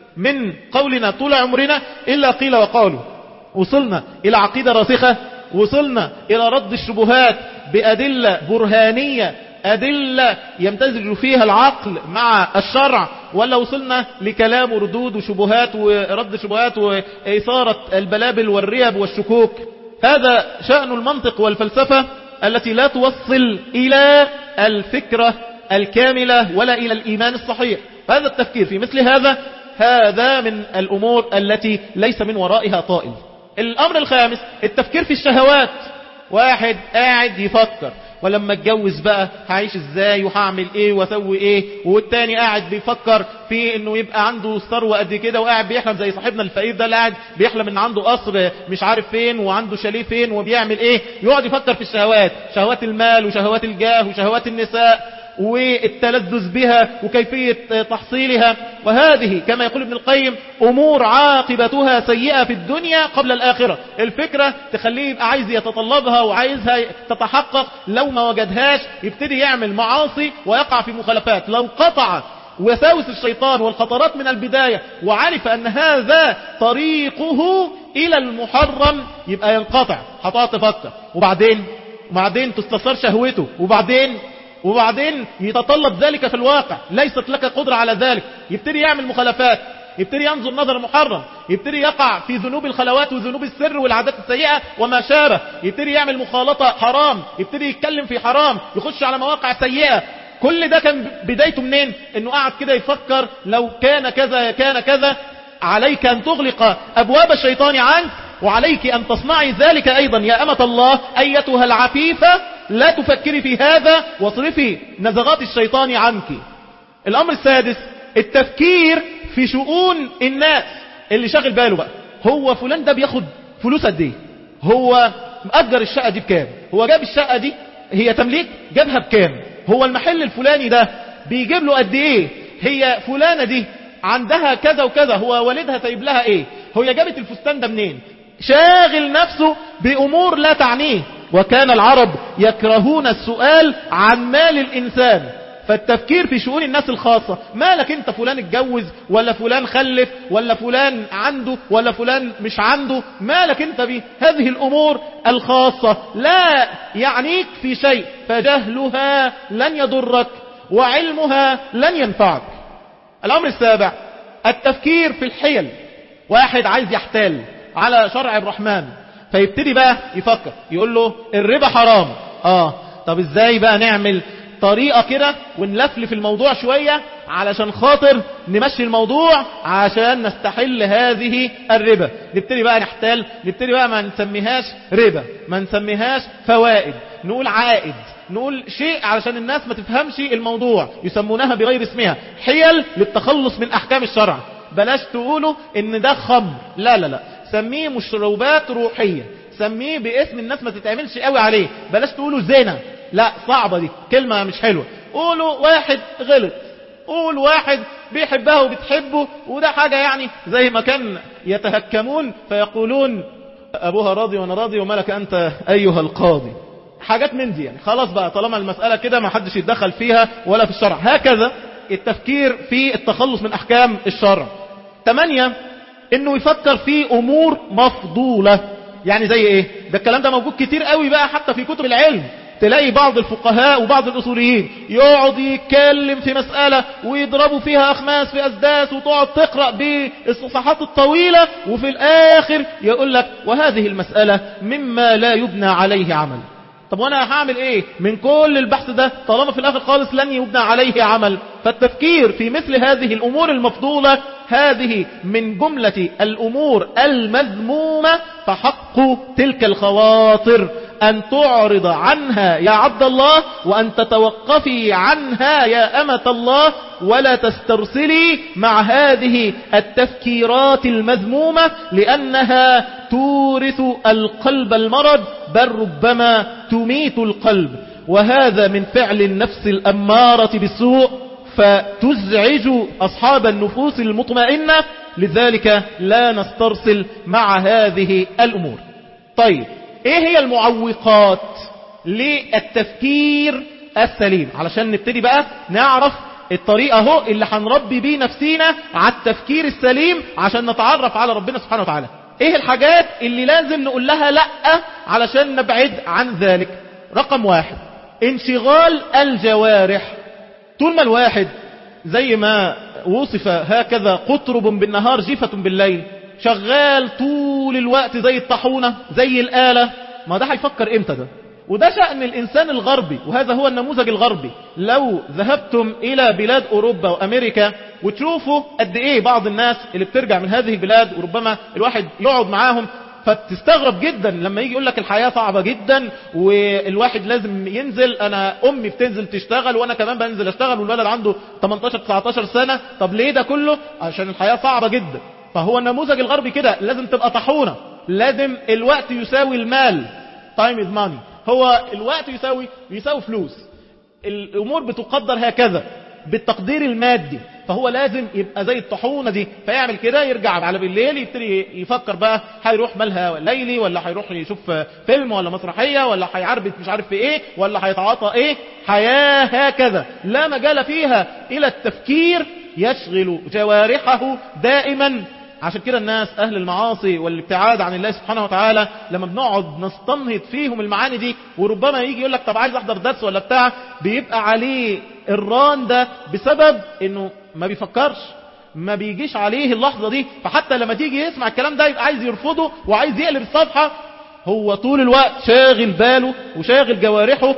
Speaker 1: من قولنا طول عمرنا إلا قيل وقالوا. وصلنا إلى عقيدة راسخة، وصلنا إلى رد الشبهات بأدلة برهانية، أدلة يمتزج فيها العقل مع الشرع، ولا وصلنا لكلام وردود وشبهات ورد شبهات وإثارة البلابل والريب والشكوك. هذا شأن المنطق والفلسفة التي لا توصل إلى الفكرة الكاملة ولا إلى الإيمان الصحيح. هذا التفكير في مثل هذا من الأمور التي ليس من ورائها طائل. الأمر الخامس، التفكير في الشهوات. واحد قاعد يفكر ولما اتجوز بقى هعيش ازاي وهعمل ايه واسوي ايه، والتاني قاعد بيفكر في انه يبقى عنده ثروه قد كده، وقاعد بيحلم زي صاحبنا الفقير ده اللي قاعد بيحلم ان عنده قصر مش عارف فين وعنده شاليه فين وبيعمل ايه. يقعد يفكر في الشهوات، شهوات المال وشهوات الجاه وشهوات النساء والتلذذ بها وكيفية تحصيلها. وهذه كما يقول ابن القيم أمور عاقبتها سيئة في الدنيا قبل الآخرة. الفكرة تخليه يبقى عايز يتطلبها وعايزها تتحقق، لو ما وجدهاش يبتدي يعمل معاصي ويقع في مخالفات. لو قطع وساوس الشيطان والخطرات من البداية وعرف أن هذا طريقه إلى المحرم يبقى ينقطع. هتقعد تفكر وبعدين تستثار شهوته، وبعدين يتطلب ذلك في الواقع، ليست لك قدرة على ذلك، يبتدي يعمل مخالفات. يبتدي ينظر نظر محرم، يبتدي يقع في ذنوب الخلوات وذنوب السر والعادات السيئة وما شابه، يبتدي يعمل مخالطة حرام، يبتدي يتكلم في حرام، يخش على مواقع سيئة. كل ده كان بدايته منين؟ انه قاعد كده يفكر لو كان كذا كان كذا. عليك ان تغلق ابواب الشيطان عنك، وعليك ان تصنعي ذلك ايضا يا امة الله ايتها العفيفة. لا تفكري في هذا، واصرفي نزغات الشيطان عنك. الامر السادس، التفكير في شؤون الناس. اللي شاغل باله بقى، هو فلان ده بياخد فلوس قد ايه؟ هو مأجر الشقة دي بكام؟ هو جاب الشقة دي هي تمليك، جابها بكام؟ هو المحل الفلاني ده بيجيب له قد ايه؟ هي فلانة دي عندها كذا وكذا، هو والدها سايب لها ايه؟ هو جابت الفستان ده منين؟ شاغل نفسه بأمور لا تعنيه. وكان العرب يكرهون السؤال عن مال الإنسان. فالتفكير في شؤون الناس الخاصة، مالك انت فلان اتجوز ولا فلان خلف ولا فلان عنده ولا فلان مش عنده، مالك انت به؟ هذه الأمور الخاصة لا يعنيك في شيء، فجهلها لن يضرك وعلمها لن ينفعك. الأمر السابع، التفكير في الحيل. واحد عايز يحتال على شرع الرحمن، فيبتدي بقى يفكر، يقول له الربا حرام. طب ازاي بقى نعمل طريقة كده ونلفلف الموضوع شوية علشان خاطر نمشي الموضوع عشان نستحل هذه الربا. نبتدي بقى نحتال، نبتدي بقى ما نسميهاش ربا، ما نسميهاش فوائد، نقول عائد، نقول شيء علشان الناس ما تفهمش الموضوع، يسمونها بغير اسمها، حيل للتخلص من احكام الشرع. بلاش تقولوا ان ده خمر، لا لا لا، سميه مشروبات روحية، سميه باسم الناس ما تتعملش قوي عليه. بلاش تقولوا زنا، لا صعبة دي، كلمة مش حلوة. قولوا واحد غلط، قول واحد بيحبها وبتحبه، وده حاجة يعني زي ما كان يتهكمون فيقولون ابوها راضي وانا راضي وما لك انت ايها القاضي. حاجات من دي يعني، خلاص بقى طالما المسألة كده ما حدش يتدخل فيها ولا في الشرع. هكذا التفكير في التخلص من احكام الشرع. 8، انه يفكر في امور مفضولة. يعني زي ايه؟ ده الكلام ده موجود كتير قوي بقى حتى في كتب العلم. تلاقي بعض الفقهاء وبعض الأصوليين يقعد يتكلم في مسألة ويضربوا فيها أخماس في أسداس، وتقعد تقرأ بالصفحات الطويلة، وفي الآخر يقول لك وهذه المسألة مما لا يبنى عليه عمل. طب وانا هعمل ايه من كل البحث ده طالما في الاخر خالص لن يبنى عليه عمل؟ فالتفكير في مثل هذه الامور المفضولة هذه من جملة الامور المذمومة، فحق تلك الخواطر ان تعرض عنها يا عبد الله، وان تتوقفي عنها يا امة الله، ولا تسترسلي مع هذه التفكيرات المذمومة، لانها تورث القلب المرض، بل ربما تميت القلب. وهذا من فعل النفس الأمارة بالسوء، فتزعج أصحاب النفوس المطمئنة. لذلك لا نسترسل مع هذه الأمور. طيب ايه هي المعوقات للتفكير السليم؟ علشان نبتدي بقى نعرف الطريقة اهو اللي هنربي بيه نفسينا على التفكير السليم عشان نتعرف على ربنا سبحانه وتعالى. ايه الحاجات اللي لازم نقول لها لا علشان نبعد عن ذلك؟ رقم 1، انشغال الجوارح. طول ما الواحد زي ما وصف هكذا قطرب بالنهار جيفة بالليل، شغال طول الوقت زي الطاحونة زي الآلة، ما ده هيفكر امتى ده؟ وده شأن الإنسان الغربي، وهذا هو النموذج الغربي. لو ذهبتم إلى بلاد أوروبا وأمريكا وتشوفوا قد إيه بعض الناس اللي بترجع من هذه البلاد، وربما الواحد يقعد معاهم فتستغرب جدا لما يجي يقول لك الحياة صعبة جدا والواحد لازم ينزل. أنا أمي بتنزل تشتغل وأنا كمان بنزل أشتغل، والولد عنده 18-19 سنة. طب ليه ده كله؟ عشان الحياة صعبة جدا. فهو النموذج الغربي كده، لازم تبقى طاحونة، لازم الوقت يساوي المال. time is money. هو الوقت يساوي فلوس. الأمور بتقدر هكذا بالتقدير المادي، فهو لازم يبقى زي الطحونة دي. فيعمل كده، يرجع على بالليل يبتدي يفكر بقى هيروح مالها ليلي، ولا هيروح يشوف فيلم ولا مسرحية، ولا هيعربت مش عارف في ايه، ولا هيتعاطى ايه. حياة هكذا لا مجال فيها الى التفكير، يشغل جوارحه دائما. عشان كده الناس أهل المعاصي والابتعاد عن الله سبحانه وتعالى لما بنقعد نستنهض فيهم المعاني دي، وربما يجي يقول لك طب عايز أحضر درس ولا بتاع، بيبقى عليه الران ده بسبب إنه ما بيفكرش. ما بيجيش عليه اللحظة دي، فحتى لما تيجي يسمع الكلام ده يبقى عايز يرفضه وعايز يقلب الصفحة. هو طول الوقت شاغل باله وشاغل جوارحه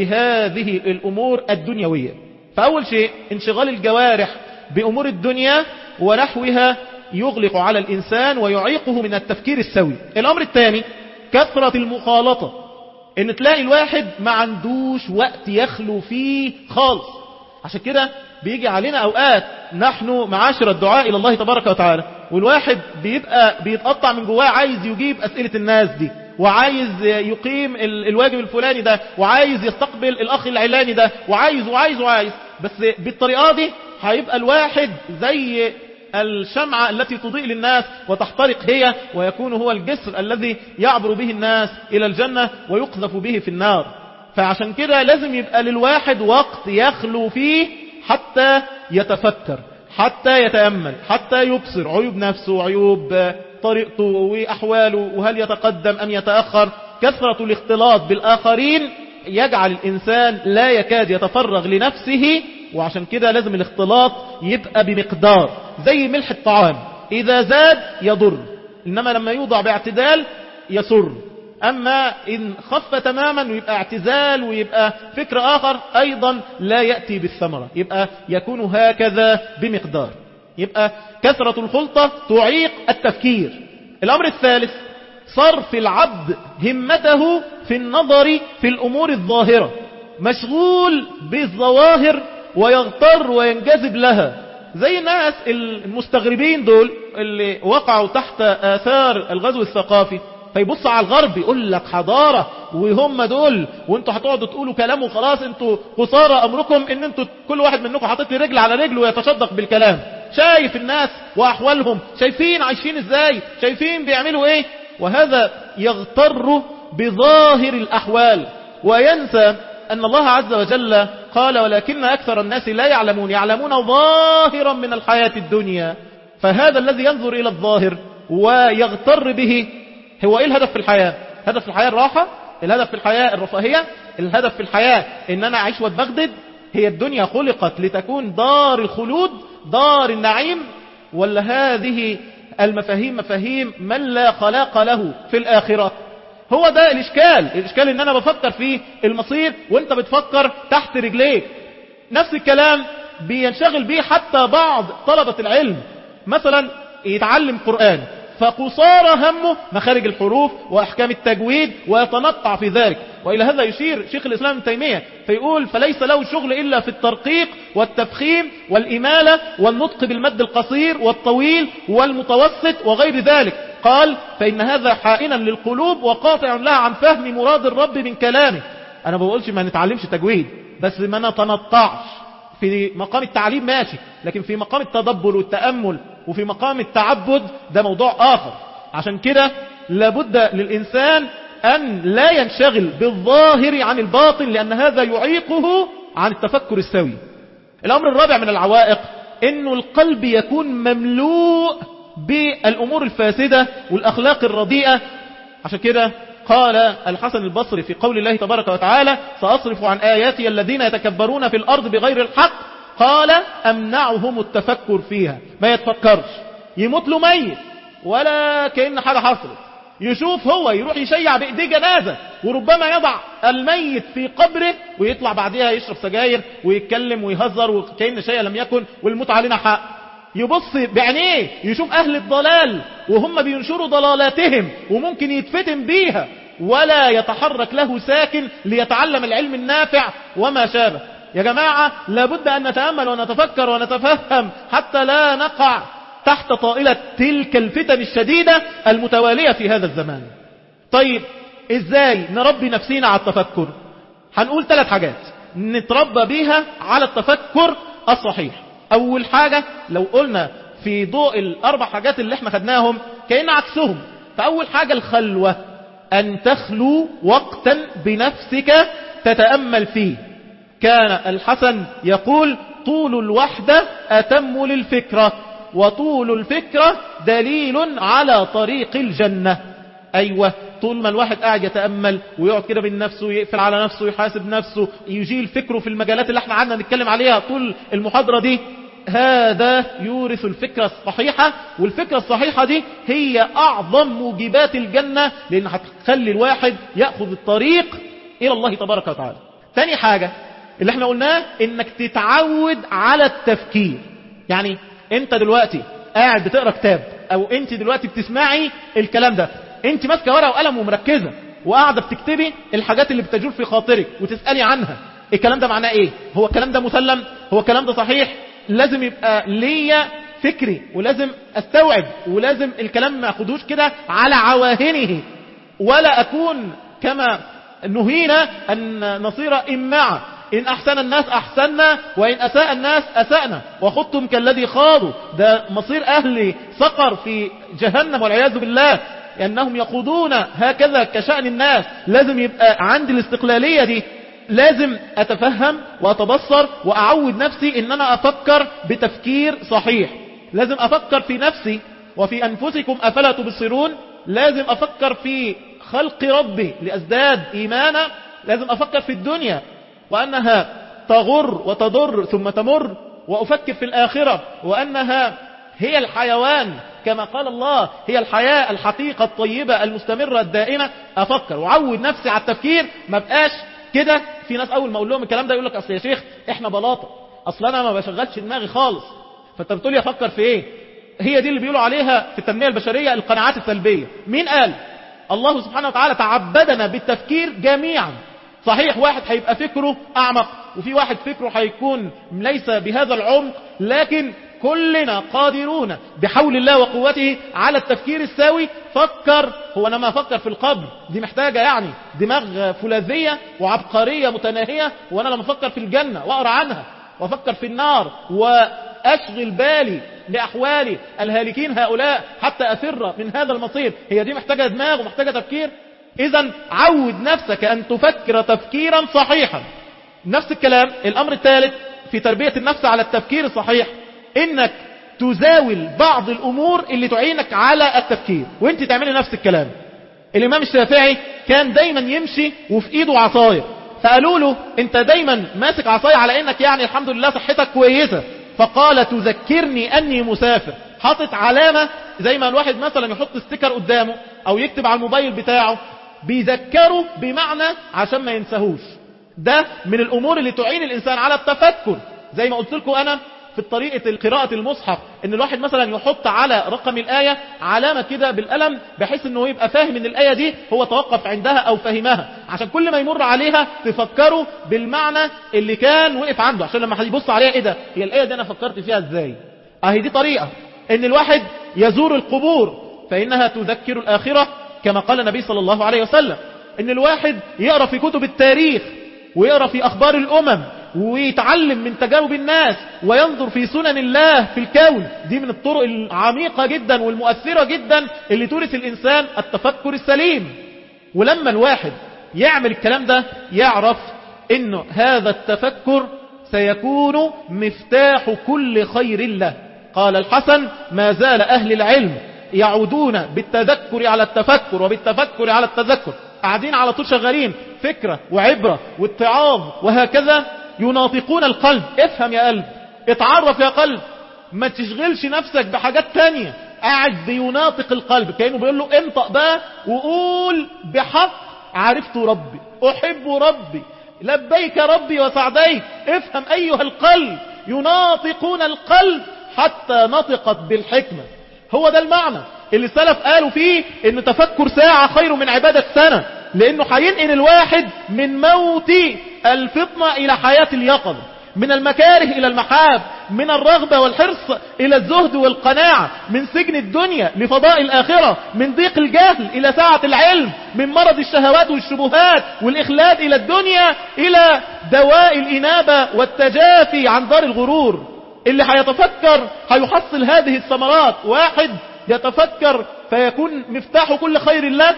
Speaker 1: بهذه الأمور الدنيوية. فأول شيء انشغال الجوارح بأمور الدنيا ونحوها يغلق على الإنسان ويعيقه من التفكير السوي. الأمر الثاني كثرة المخالطة، ان تلاقي الواحد ما عندوش وقت يخلو فيه خالص. عشان كده بيجي علينا أوقات نحن معاشر الدعاء إلى الله تبارك وتعالى والواحد بيبقى بيتقطع من جواه، عايز يجيب أسئلة الناس دي، وعايز يقيم الواجب الفلاني ده، وعايز يستقبل الأخ العلاني ده، وعايز وعايز وعايز. بس بالطريقة دي هيبقى الواحد زي الشمعة التي تضيء للناس وتحترق هي، ويكون هو الجسر الذي يعبر به الناس إلى الجنة ويقذف به في النار. فعشان كده لازم يبقى للواحد وقت يخلو فيه حتى يتفكر، حتى يتأمل، حتى يبصر عيوب نفسه وعيوب طريقته وأحواله، وهل يتقدم أم يتأخر. كثرة الاختلاط بالآخرين يجعل الإنسان لا يكاد يتفرغ لنفسه، وعشان كده لازم الاختلاط يبقى بمقدار، زي ملح الطعام إذا زاد يضر، إنما لما يوضع باعتدال يسر. أما إن خف تماما ويبقى اعتزال ويبقى فكر آخر أيضا لا يأتي بالثمرة، يبقى يكون هكذا بمقدار. يبقى كثرة الخلطة تعيق التفكير. الأمر الثالث صرف العبد همته في النظر في الأمور الظاهرة، مشغول بالظواهر ويغتر وينجذب لها، زي الناس المستغربين دول اللي وقعوا تحت آثار الغزو الثقافي، فيبص على الغرب يقول لك حضارة وهم دول، وانتوا هتقعدوا تقولوا كلام وخلاص، انتوا قصارى امركم ان انتوا كل واحد منكم حاطط لي رجل على رجل ويتشدق بالكلام. شايف الناس واحوالهم، شايفين عايشين ازاي، شايفين بيعملوا ايه، وهذا يغتر بظاهر الاحوال وينسى ان الله عز وجل قال ولكن اكثر الناس لا يعلمون، يعلمون ظاهرا من الحياة الدنيا. فهذا الذي ينظر الى الظاهر ويغتر به، هو ايه الهدف في الحياة؟ الهدف في الحياة الراحة؟ الهدف في الحياة الرفاهية؟ الهدف في الحياة ان انا اعيش واتبغدد؟ هي الدنيا خلقت لتكون دار الخلود، دار النعيم؟ ولا هذه المفاهيم مفاهيم من لا خلاق له في الآخرة؟ هو ده الإشكال ان انا بفكر في المصير وانت بتفكر تحت رجليك. نفس الكلام بينشغل به حتى بعض طلبة العلم، مثلا يتعلم قرآن فقصار همه مخارج الحروف وأحكام التجويد ويتنطع في ذلك. وإلى هذا يشير شيخ الإسلام ابن تيمية فيقول فليس له شغل إلا في الترقيق والتفخيم والإمالة والنطق بالمد القصير والطويل والمتوسط وغير ذلك. قال فإن هذا حائنا للقلوب وقاطع لها عن فهم مراد الرب من كلامه. أنا بقولش ما نتعلمش تجويد، بس ما نتنطعش في مقام التعليم ماشي، لكن في مقام التدبر والتأمل وفي مقام التعبد ده موضوع آخر. عشان كده لابد للإنسان أن لا ينشغل بالظاهر عن الباطن، لأن هذا يعيقه عن التفكر السوي. الأمر الرابع من العوائق إنه القلب يكون مملوء بالأمور الفاسدة والأخلاق الرديئة. عشان كده قال الحسن البصري في قول الله تبارك وتعالى سأصرف عن آياتي الذين يتكبرون في الأرض بغير الحق، قال أمنعهم التفكر فيها. ما يتفكرش، يموت له ميت ولا كأن حاجة حصلت، يشوف هو يروح يشيع بإيديه جنازة وربما يضع الميت في قبره ويطلع بعدها يشرب سجاير ويتكلم ويهزر وكأن شيء لم يكن والموت علينا حق. يبص بعينيه يشوف أهل الضلال وهم بينشروا ضلالاتهم وممكن يتفتن بيها، ولا يتحرك له ساكن ليتعلم العلم النافع وما شابه. يا جماعة لابد أن نتأمل ونتفكر ونتفهم حتى لا نقع تحت طائلة تلك الفتن الشديدة المتوالية في هذا الزمان. طيب إزاي نربي نفسينا على التفكر؟ هنقول 3 حاجات نتربى بيها على التفكر الصحيح. أول حاجة لو قلنا في ضوء ال4 حاجات اللي احنا خدناهم كأن عكسهم، فأول حاجة الخلوة، أن تخلو وقتا بنفسك تتأمل فيه. كان الحسن يقول طول الوحدة أتم للفكرة، وطول الفكرة دليل على طريق الجنة. أيوة، طول ما الواحد قاعد يتأمل ويقعد كده بين نفسه ويقفل على نفسه ويحاسب نفسه، يجيل فكره في المجالات اللي احنا قعدنا نتكلم عليها طول المحاضرة دي، هذا يورث الفكرة الصحيحة، والفكرة الصحيحة دي هي أعظم موجبات الجنة، لأن هتخلي الواحد يأخذ الطريق إلى الله تبارك وتعالى. تاني حاجة اللي احنا قلناه انك تتعود على التفكير. يعني انت دلوقتي قاعد بتقرأ كتاب، او انت دلوقتي بتسمعي الكلام ده، انت ماسكه ورقة وقلم ومركزة وقاعدة بتكتبي الحاجات اللي بتجول في خاطرك وتسألي عنها، الكلام ده معناه ايه؟ هو الكلام ده مسلم؟ هو الكلام ده صحيح؟ لازم يبقى ليا فكري، ولازم استوعب، ولازم الكلام ما اخدوش كده على عواهنه، ولا اكون كما نهينا ان نصير إمعة، إن أحسن الناس أحسننا وإن أساء الناس أسأنا وخضتم كالذي خاضوا. ده مصير أهل سقر في جهنم والعياذ بالله، أنهم يخوضون هكذا كشأن الناس. لازم يبقى عندي الاستقلالية دي، لازم أتفهم وأتبصر وأعود نفسي إن أنا أفكر بتفكير صحيح. لازم أفكر في نفسي وفي أنفسكم أفلا تبصرون. لازم أفكر في خلق ربي لأزداد إيمانا. لازم أفكر في الدنيا وأنها تغر وتضر ثم تمر، وأفكر في الآخرة وأنها هي الحيوان كما قال الله، هي الحياة الحقيقة الطيبة المستمرة الدائمة. أفكر وعود نفسي على التفكير، ما بقاش كده. في ناس أول ما أقول لهم الكلام ده يقول لك أصل يا شيخ إحنا بلاطة، أصل أنا ما بشغلش دماغي خالص. فأنت بتقول لي أفكر في إيه؟ هي دي اللي بيقولوا عليها في التنمية البشرية القناعات السلبية. مين قال؟ الله سبحانه وتعالى تعبدنا بالتفكير جميعا. صحيح واحد هيبقى فكره أعمق، وفي واحد فكره هيكون ليس بهذا العمق، لكن كلنا قادرون بحول الله وقوته على التفكير الساوي. فكر. هو أنا ما أفكر في القبر دي محتاجة يعني دماغ فولاذية وعبقرية متناهية، وأنا لما أفكر في الجنة وأقرأ عنها وأفكر في النار وأشغل بالي لأحوالي الهالكين هؤلاء حتى أفر من هذا المصير، هي دي محتاجة دماغ ومحتاجة تفكير. إذن عود نفسك أن تفكر تفكيرا صحيحا. نفس الكلام الأمر الثالث في تربية النفس على التفكير الصحيح، إنك تزاول بعض الأمور اللي تعينك على التفكير، وانت تعملي نفس الكلام. الإمام الشافعي كان دايما يمشي وفي إيده عصاية، فقالوا له انت دايما ماسك عصاية على إنك يعني الحمد لله صحتك كويسة، فقال تذكرني أني مسافر. حاطط علامة زي ما الواحد مثلا يحط ستيكر قدامه أو يكتب على الموبايل بتاعه بيذكره بمعنى عشان ما ينساهوش. ده من الأمور اللي تعين الإنسان على التفكر. زي ما قلت لكم أنا في طريقة قراءة المصحف، ان الواحد مثلا يحط على رقم الآية علامة كده بالقلم، بحيث انه يبقى فاهم ان الآية دي هو توقف عندها او فهمها، عشان كل ما يمر عليها تفكروا بالمعنى اللي كان وقف عنده، عشان لما يبص عليها ايه ده، هي الآية دي انا فكرت فيها ازاي. اهي دي طريقة ان الواحد يزور القبور فإنها تذكر الآخرة، كما قال النبي صلى الله عليه وسلم. ان الواحد يقرأ في كتب التاريخ ويقرأ في أخبار الأمم ويتعلم من تجارب الناس وينظر في سنن الله في الكون. دي من الطرق العميقة جدا والمؤثرة جدا اللي تورث الإنسان التفكر السليم. ولما الواحد يعمل الكلام ده يعرف إنه هذا التفكر سيكون مفتاح كل خير له. قال الحسن ما زال أهل العلم يعودون بالتذكر على التفكر وبالتفكر على التذكر، قاعدين على طول شغالين فكرة وعبرة واتعاظ وهكذا، يناطقون القلب. افهم يا قلب، اتعرف يا قلب، ما تشغلش نفسك بحاجات تانية. قاعد بيناطق القلب كأنه بيقول له انطق بقى وقول بحق عرفت ربي، أحب ربي، لبيك ربي وسعديك. افهم أيها القلب، يناطقون القلب حتى نطقت بالحكمة. هو ده المعنى اللي السلف قالوا فيه ان تفكر ساعة خير من عبادة سنة، لانه هينقل الواحد من موت الفطنة الى حياة اليقظة، من المكاره الى المحاب، من الرغبة والحرص الى الزهد والقناعة، من سجن الدنيا لفضاء الاخرة، من ضيق الجهل الى سعة العلم، من مرض الشهوات والشبهات والاخلاد الى الدنيا الى دواء الانابة والتجافي عن دار الغرور. اللي هيتفكر هيحصل هذه الثمرات. واحد يتفكر فيكون مفتاح كل خير الله.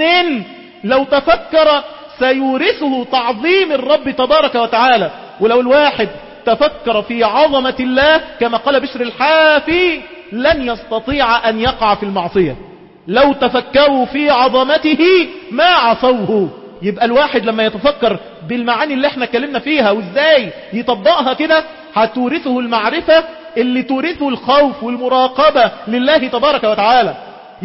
Speaker 1: 2 لو تفكر سيورثه تعظيم الرب تبارك وتعالى. ولو الواحد تفكر في عظمة الله كما قال بشر الحافي لن يستطيع أن يقع في المعصية. لو تفكروا في عظمته ما عصوه. يبقى الواحد لما يتفكر بالمعاني اللي احنا اتكلمنا فيها وازاي يطبقها كده هتورثه المعرفة اللي تورثه الخوف والمراقبة لله تبارك وتعالى.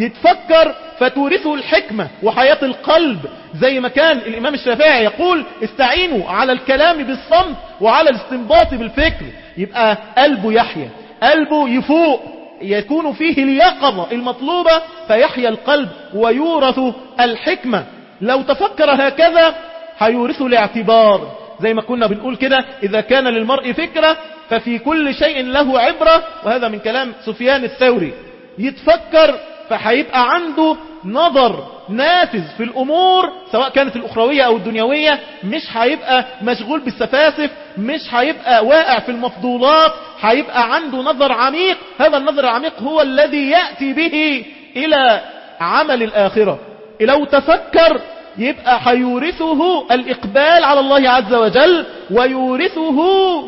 Speaker 1: يتفكر فتورثه الحكمة وحياة القلب، زي ما كان الإمام الشافعي يقول استعينوا على الكلام بالصمت وعلى الاستنباط بالفكر. يبقى قلبه يحيى، قلبه يفوق، يكون فيه اليقظة المطلوبة، فيحيى القلب ويورث الحكمة. لو تفكر هكذا هيورثه الاعتبار، زي ما كنا بنقول كده إذا كان للمرء فكرة ففي كل شيء له عبرة، وهذا من كلام سفيان الثوري. يتفكر فهيبقى عنده نظر نافذ في الأمور سواء كانت الأخروية أو الدنيوية، مش هيبقى مشغول بالسفاسف، مش هيبقى واقع في المفضولات، هيبقى عنده نظر عميق. هذا النظر العميق هو الذي يأتي به إلى عمل الآخرة. لو تفكر يبقى هيورثه الإقبال على الله عز وجل، ويورثه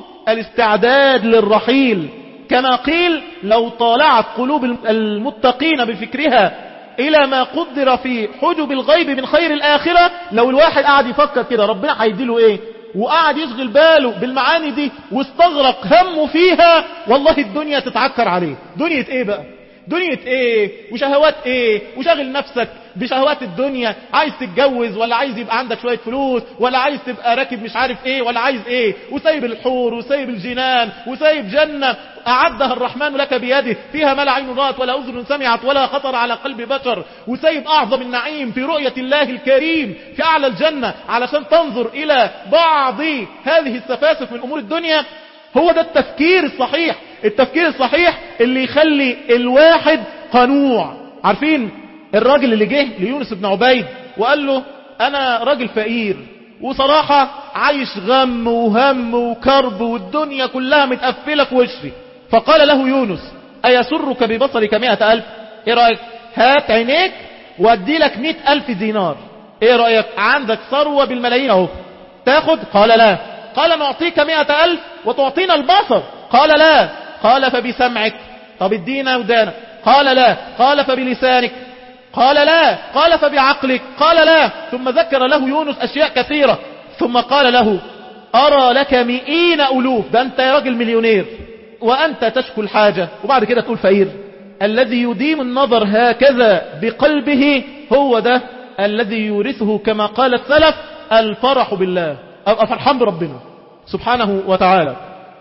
Speaker 1: الاستعداد للرحيل. كما قيل لو طالعت قلوب المتقين بفكرها إلى ما قدر في حجب الغيب من خير الآخرة، لو الواحد قاعد يفكر كده ربنا هيديله إيه، وقاعد يشغل باله بالمعاني دي واستغرق همه فيها، والله الدنيا تتعكر عليه. دنيا إيه بقى؟ دنيا ايه وشهوات ايه، وشغل نفسك بشهوات الدنيا، عايز تتجوز ولا عايز يبقى عندك شوية فلوس ولا عايز تبقى راكب مش عارف ايه ولا عايز ايه، وسايب الحور وسايب الجنان وسايب جنة أعدها الرحمن لك بيده فيها ما لا عين رأت ولا أذن سمعت ولا خطر على قلب بشر، وسايب أعظم النعيم في رؤية الله الكريم في أعلى الجنة علشان تنظر إلى بعض هذه السفاسف من أمور الدنيا. هو ده التفكير الصحيح، التفكير الصحيح اللي يخلي الواحد قنوع. عارفين الراجل اللي جه ليونس بن عبيد وقال له أنا راجل فقير وصراحة عايش غم وهم وكرب والدنيا كلها متقفلة في وشي، فقال له يونس أيسرك ببصرك 100,000؟ ايه رأيك هات عينيك وادي لك 100,000 دينار، ايه رأيك عندك ثروة بالملايين اهو تاخد؟ قال لا. قال نعطيك 100,000 وتعطينا البصر؟ قال لا. قال فبسمعك؟ طب ادينا ودانك؟ قال لا. قال فبلسانك؟ قال لا. قال فبعقلك؟ قال لا. ثم ذكر له يونس أشياء كثيرة، ثم قال له أرى لك 100 ألوف، ده أنت يا راجل مليونير وأنت تشكو الحاجة وبعد كده تقول فقير. الذي يديم النظر هكذا بقلبه هو ده الذي يورثه كما قال السلف الفرح بالله، أبقى فرحان بربنا سبحانه وتعالى.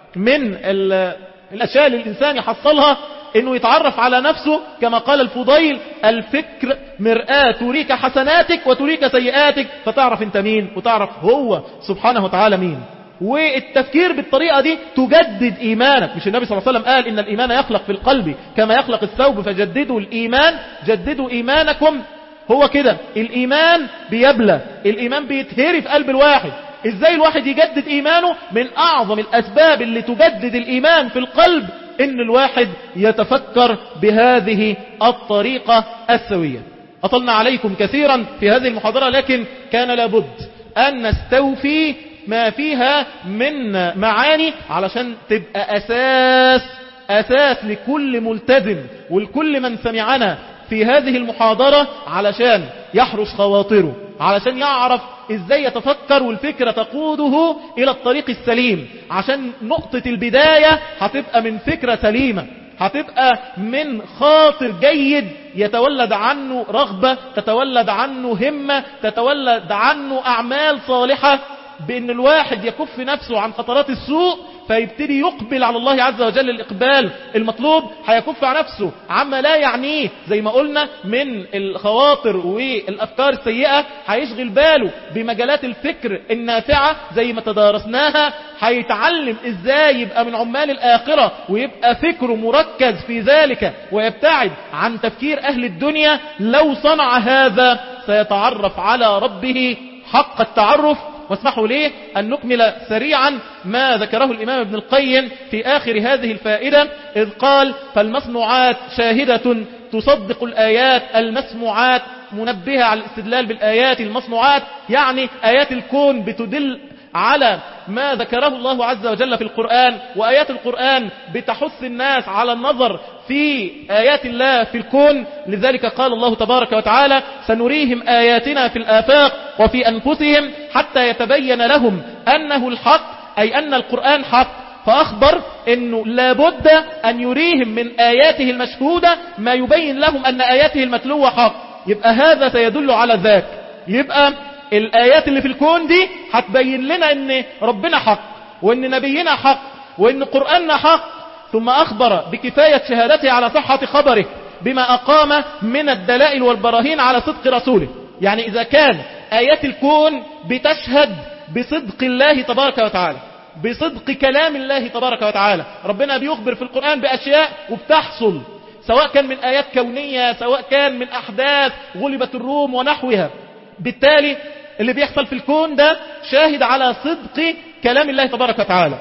Speaker 1: من الأشياء اللي الإنسان يحصلها انه يتعرف على نفسه كما قال الفضيل الفكر مرآة تريك حسناتك وتريك سيئاتك، فتعرف انت مين وتعرف هو سبحانه وتعالى مين. والتفكير بالطريقة دي تجدد إيمانك. مش النبي صلى الله عليه وسلم قال إن الإيمان يخلق في القلب كما يخلق الثوب فجددوا الإيمان، جددوا إيمانكم. هو كده الإيمان بيبلى، الإيمان بيتهري في قلب الواحد. إزاي الواحد يجدد إيمانه؟ من أعظم الأسباب اللي تجدد الإيمان في القلب إن الواحد يتفكر بهذه الطريقة السوية. أطلنا عليكم كثيرا في هذه المحاضرة، لكن كان لابد أن نستوفي ما فيها من معاني علشان تبقى أساس لكل ملتزم ولكل من سمعنا في هذه المحاضرة، علشان يحرس خواطره، علشان يعرف ازاي يتفكر والفكرة تقوده الى الطريق السليم. عشان نقطة البداية هتبقى من فكرة سليمة، هتبقى من خاطر جيد يتولد عنه رغبة، تتولد عنه همة، تتولد عنه أعمال صالحة، بأن الواحد يكف نفسه عن خطرات السوء فيبتدي يقبل على الله عز وجل الإقبال المطلوب. هيكف عن نفسه عما لا يعنيه زي ما قلنا من الخواطر والأفكار السيئة، هيشغل باله بمجالات الفكر النافعة زي ما تدارسناها، هيتعلم ازاي يبقى من عمال الآخرة ويبقى فكره مركز في ذلك ويبتعد عن تفكير أهل الدنيا. لو صنع هذا سيتعرف على ربه حق التعرف. واسمحوا لي أن نكمل سريعا ما ذكره الإمام ابن القيم في آخر هذه الفائدة، إذ قال فالمصنوعات شاهدة تصدق الآيات المسموعات، منبهة على الاستدلال بالآيات المصنوعات، يعني آيات الكون بتدل على ما ذكره الله عز وجل في القرآن، وآيات القرآن بتحث الناس على النظر في آيات الله في الكون. لذلك قال الله تبارك وتعالى سنريهم آياتنا في الآفاق وفي أنفسهم حتى يتبين لهم أنه الحق، أي أن القرآن حق. فأخبر أنه لابد أن يريهم من آياته المشهودة ما يبين لهم أن آياته المتلوة حق. يبقى هذا سيدل على ذاك. يبقى الآيات اللي في الكون دي هتبين لنا أن ربنا حق، وأن نبينا حق، وأن قرآننا حق. ثم أخبر بكفاية شهادته على صحة خبره بما أقام من الدلائل والبراهين على صدق رسوله. يعني إذا كان آيات الكون بتشهد بصدق الله تبارك وتعالى، بصدق كلام الله تبارك وتعالى، ربنا بيخبر في القرآن بأشياء وبتحصل، سواء كان من آيات كونية، سواء كان من أحداث غلبت الروم ونحوها. بالتالي اللي بيحصل في الكون ده شاهد على صدق كلام الله تبارك وتعالى،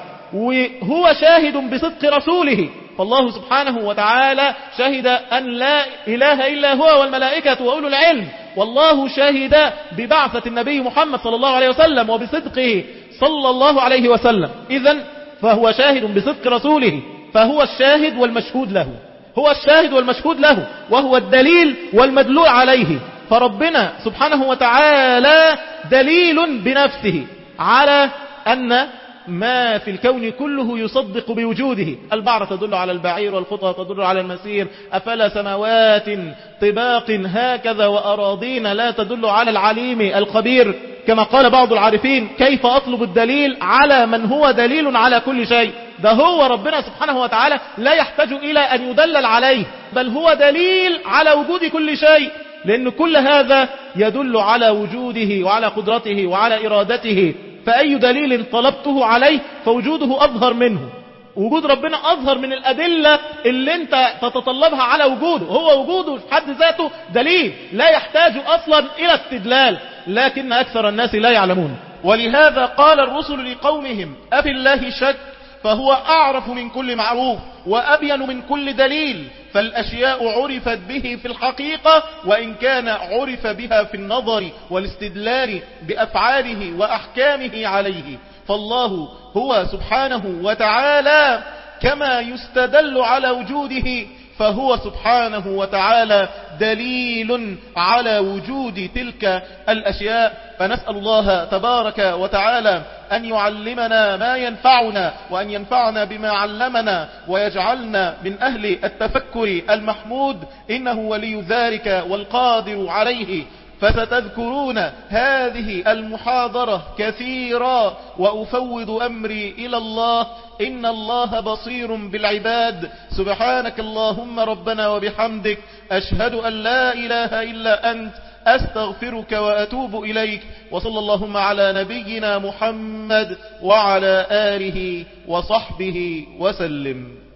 Speaker 1: وهو شاهد بصدق رسوله. فالله سبحانه وتعالى شهد أن لا إله إلا هو والملائكة وأولو العلم، والله شهد ببعثة النبي محمد صلى الله عليه وسلم وبصدقه صلى الله عليه وسلم. إذن فهو شاهد بصدق رسوله، فهو الشاهد والمشهود له، هو الشاهد والمشهود له، وهو الدليل والمدلول عليه. فربنا سبحانه وتعالى دليل بنفسه على أن ما في الكون كله يصدق بوجوده. البعرة تدل على البعير، والخطى تدل على المسير، أفلا سماوات طباق هكذا وأراضين لا تدل على العليم الخبير. كما قال بعض العارفين: كيف أطلب الدليل على من هو دليل على كل شيء؟ ده هو ربنا سبحانه وتعالى لا يحتاج إلى أن يدلل عليه، بل هو دليل على وجود كل شيء، لأن كل هذا يدل على وجوده وعلى قدرته وعلى إرادته. فأي دليل طلبته عليه فوجوده أظهر منه. وجود ربنا أظهر من الأدلة اللي انت تتطلبها على وجوده. هو وجوده في حد ذاته دليل لا يحتاج أصلا إلى استدلال، لكن أكثر الناس لا يعلمون. ولهذا قال الرسل لقومهم: أفي الله شك فهو أعرف من كل معروف وأبين من كل دليل، فالأشياء عرفت به في الحقيقة وإن كان عرف بها في النظر والاستدلال بأفعاله وأحكامه عليه. فالله هو سبحانه وتعالى كما يستدل على وجوده، فهو سبحانه وتعالى دليل على وجود تلك الأشياء. فنسأل الله تبارك وتعالى أن يعلمنا ما ينفعنا، وأن ينفعنا بما علمنا، ويجعلنا من أهل التفكر المحمود، إنه ولي ذلك والقادر عليه. فستذكرون هذه المحاضرة كثيرا، وأفوض أمري إلى الله، إن الله بصير بالعباد. سبحانك اللهم ربنا وبحمدك، أشهد أن لا إله إلا أنت، أستغفرك وأتوب إليك. وصلى اللهم على نبينا محمد وعلى آله وصحبه وسلم.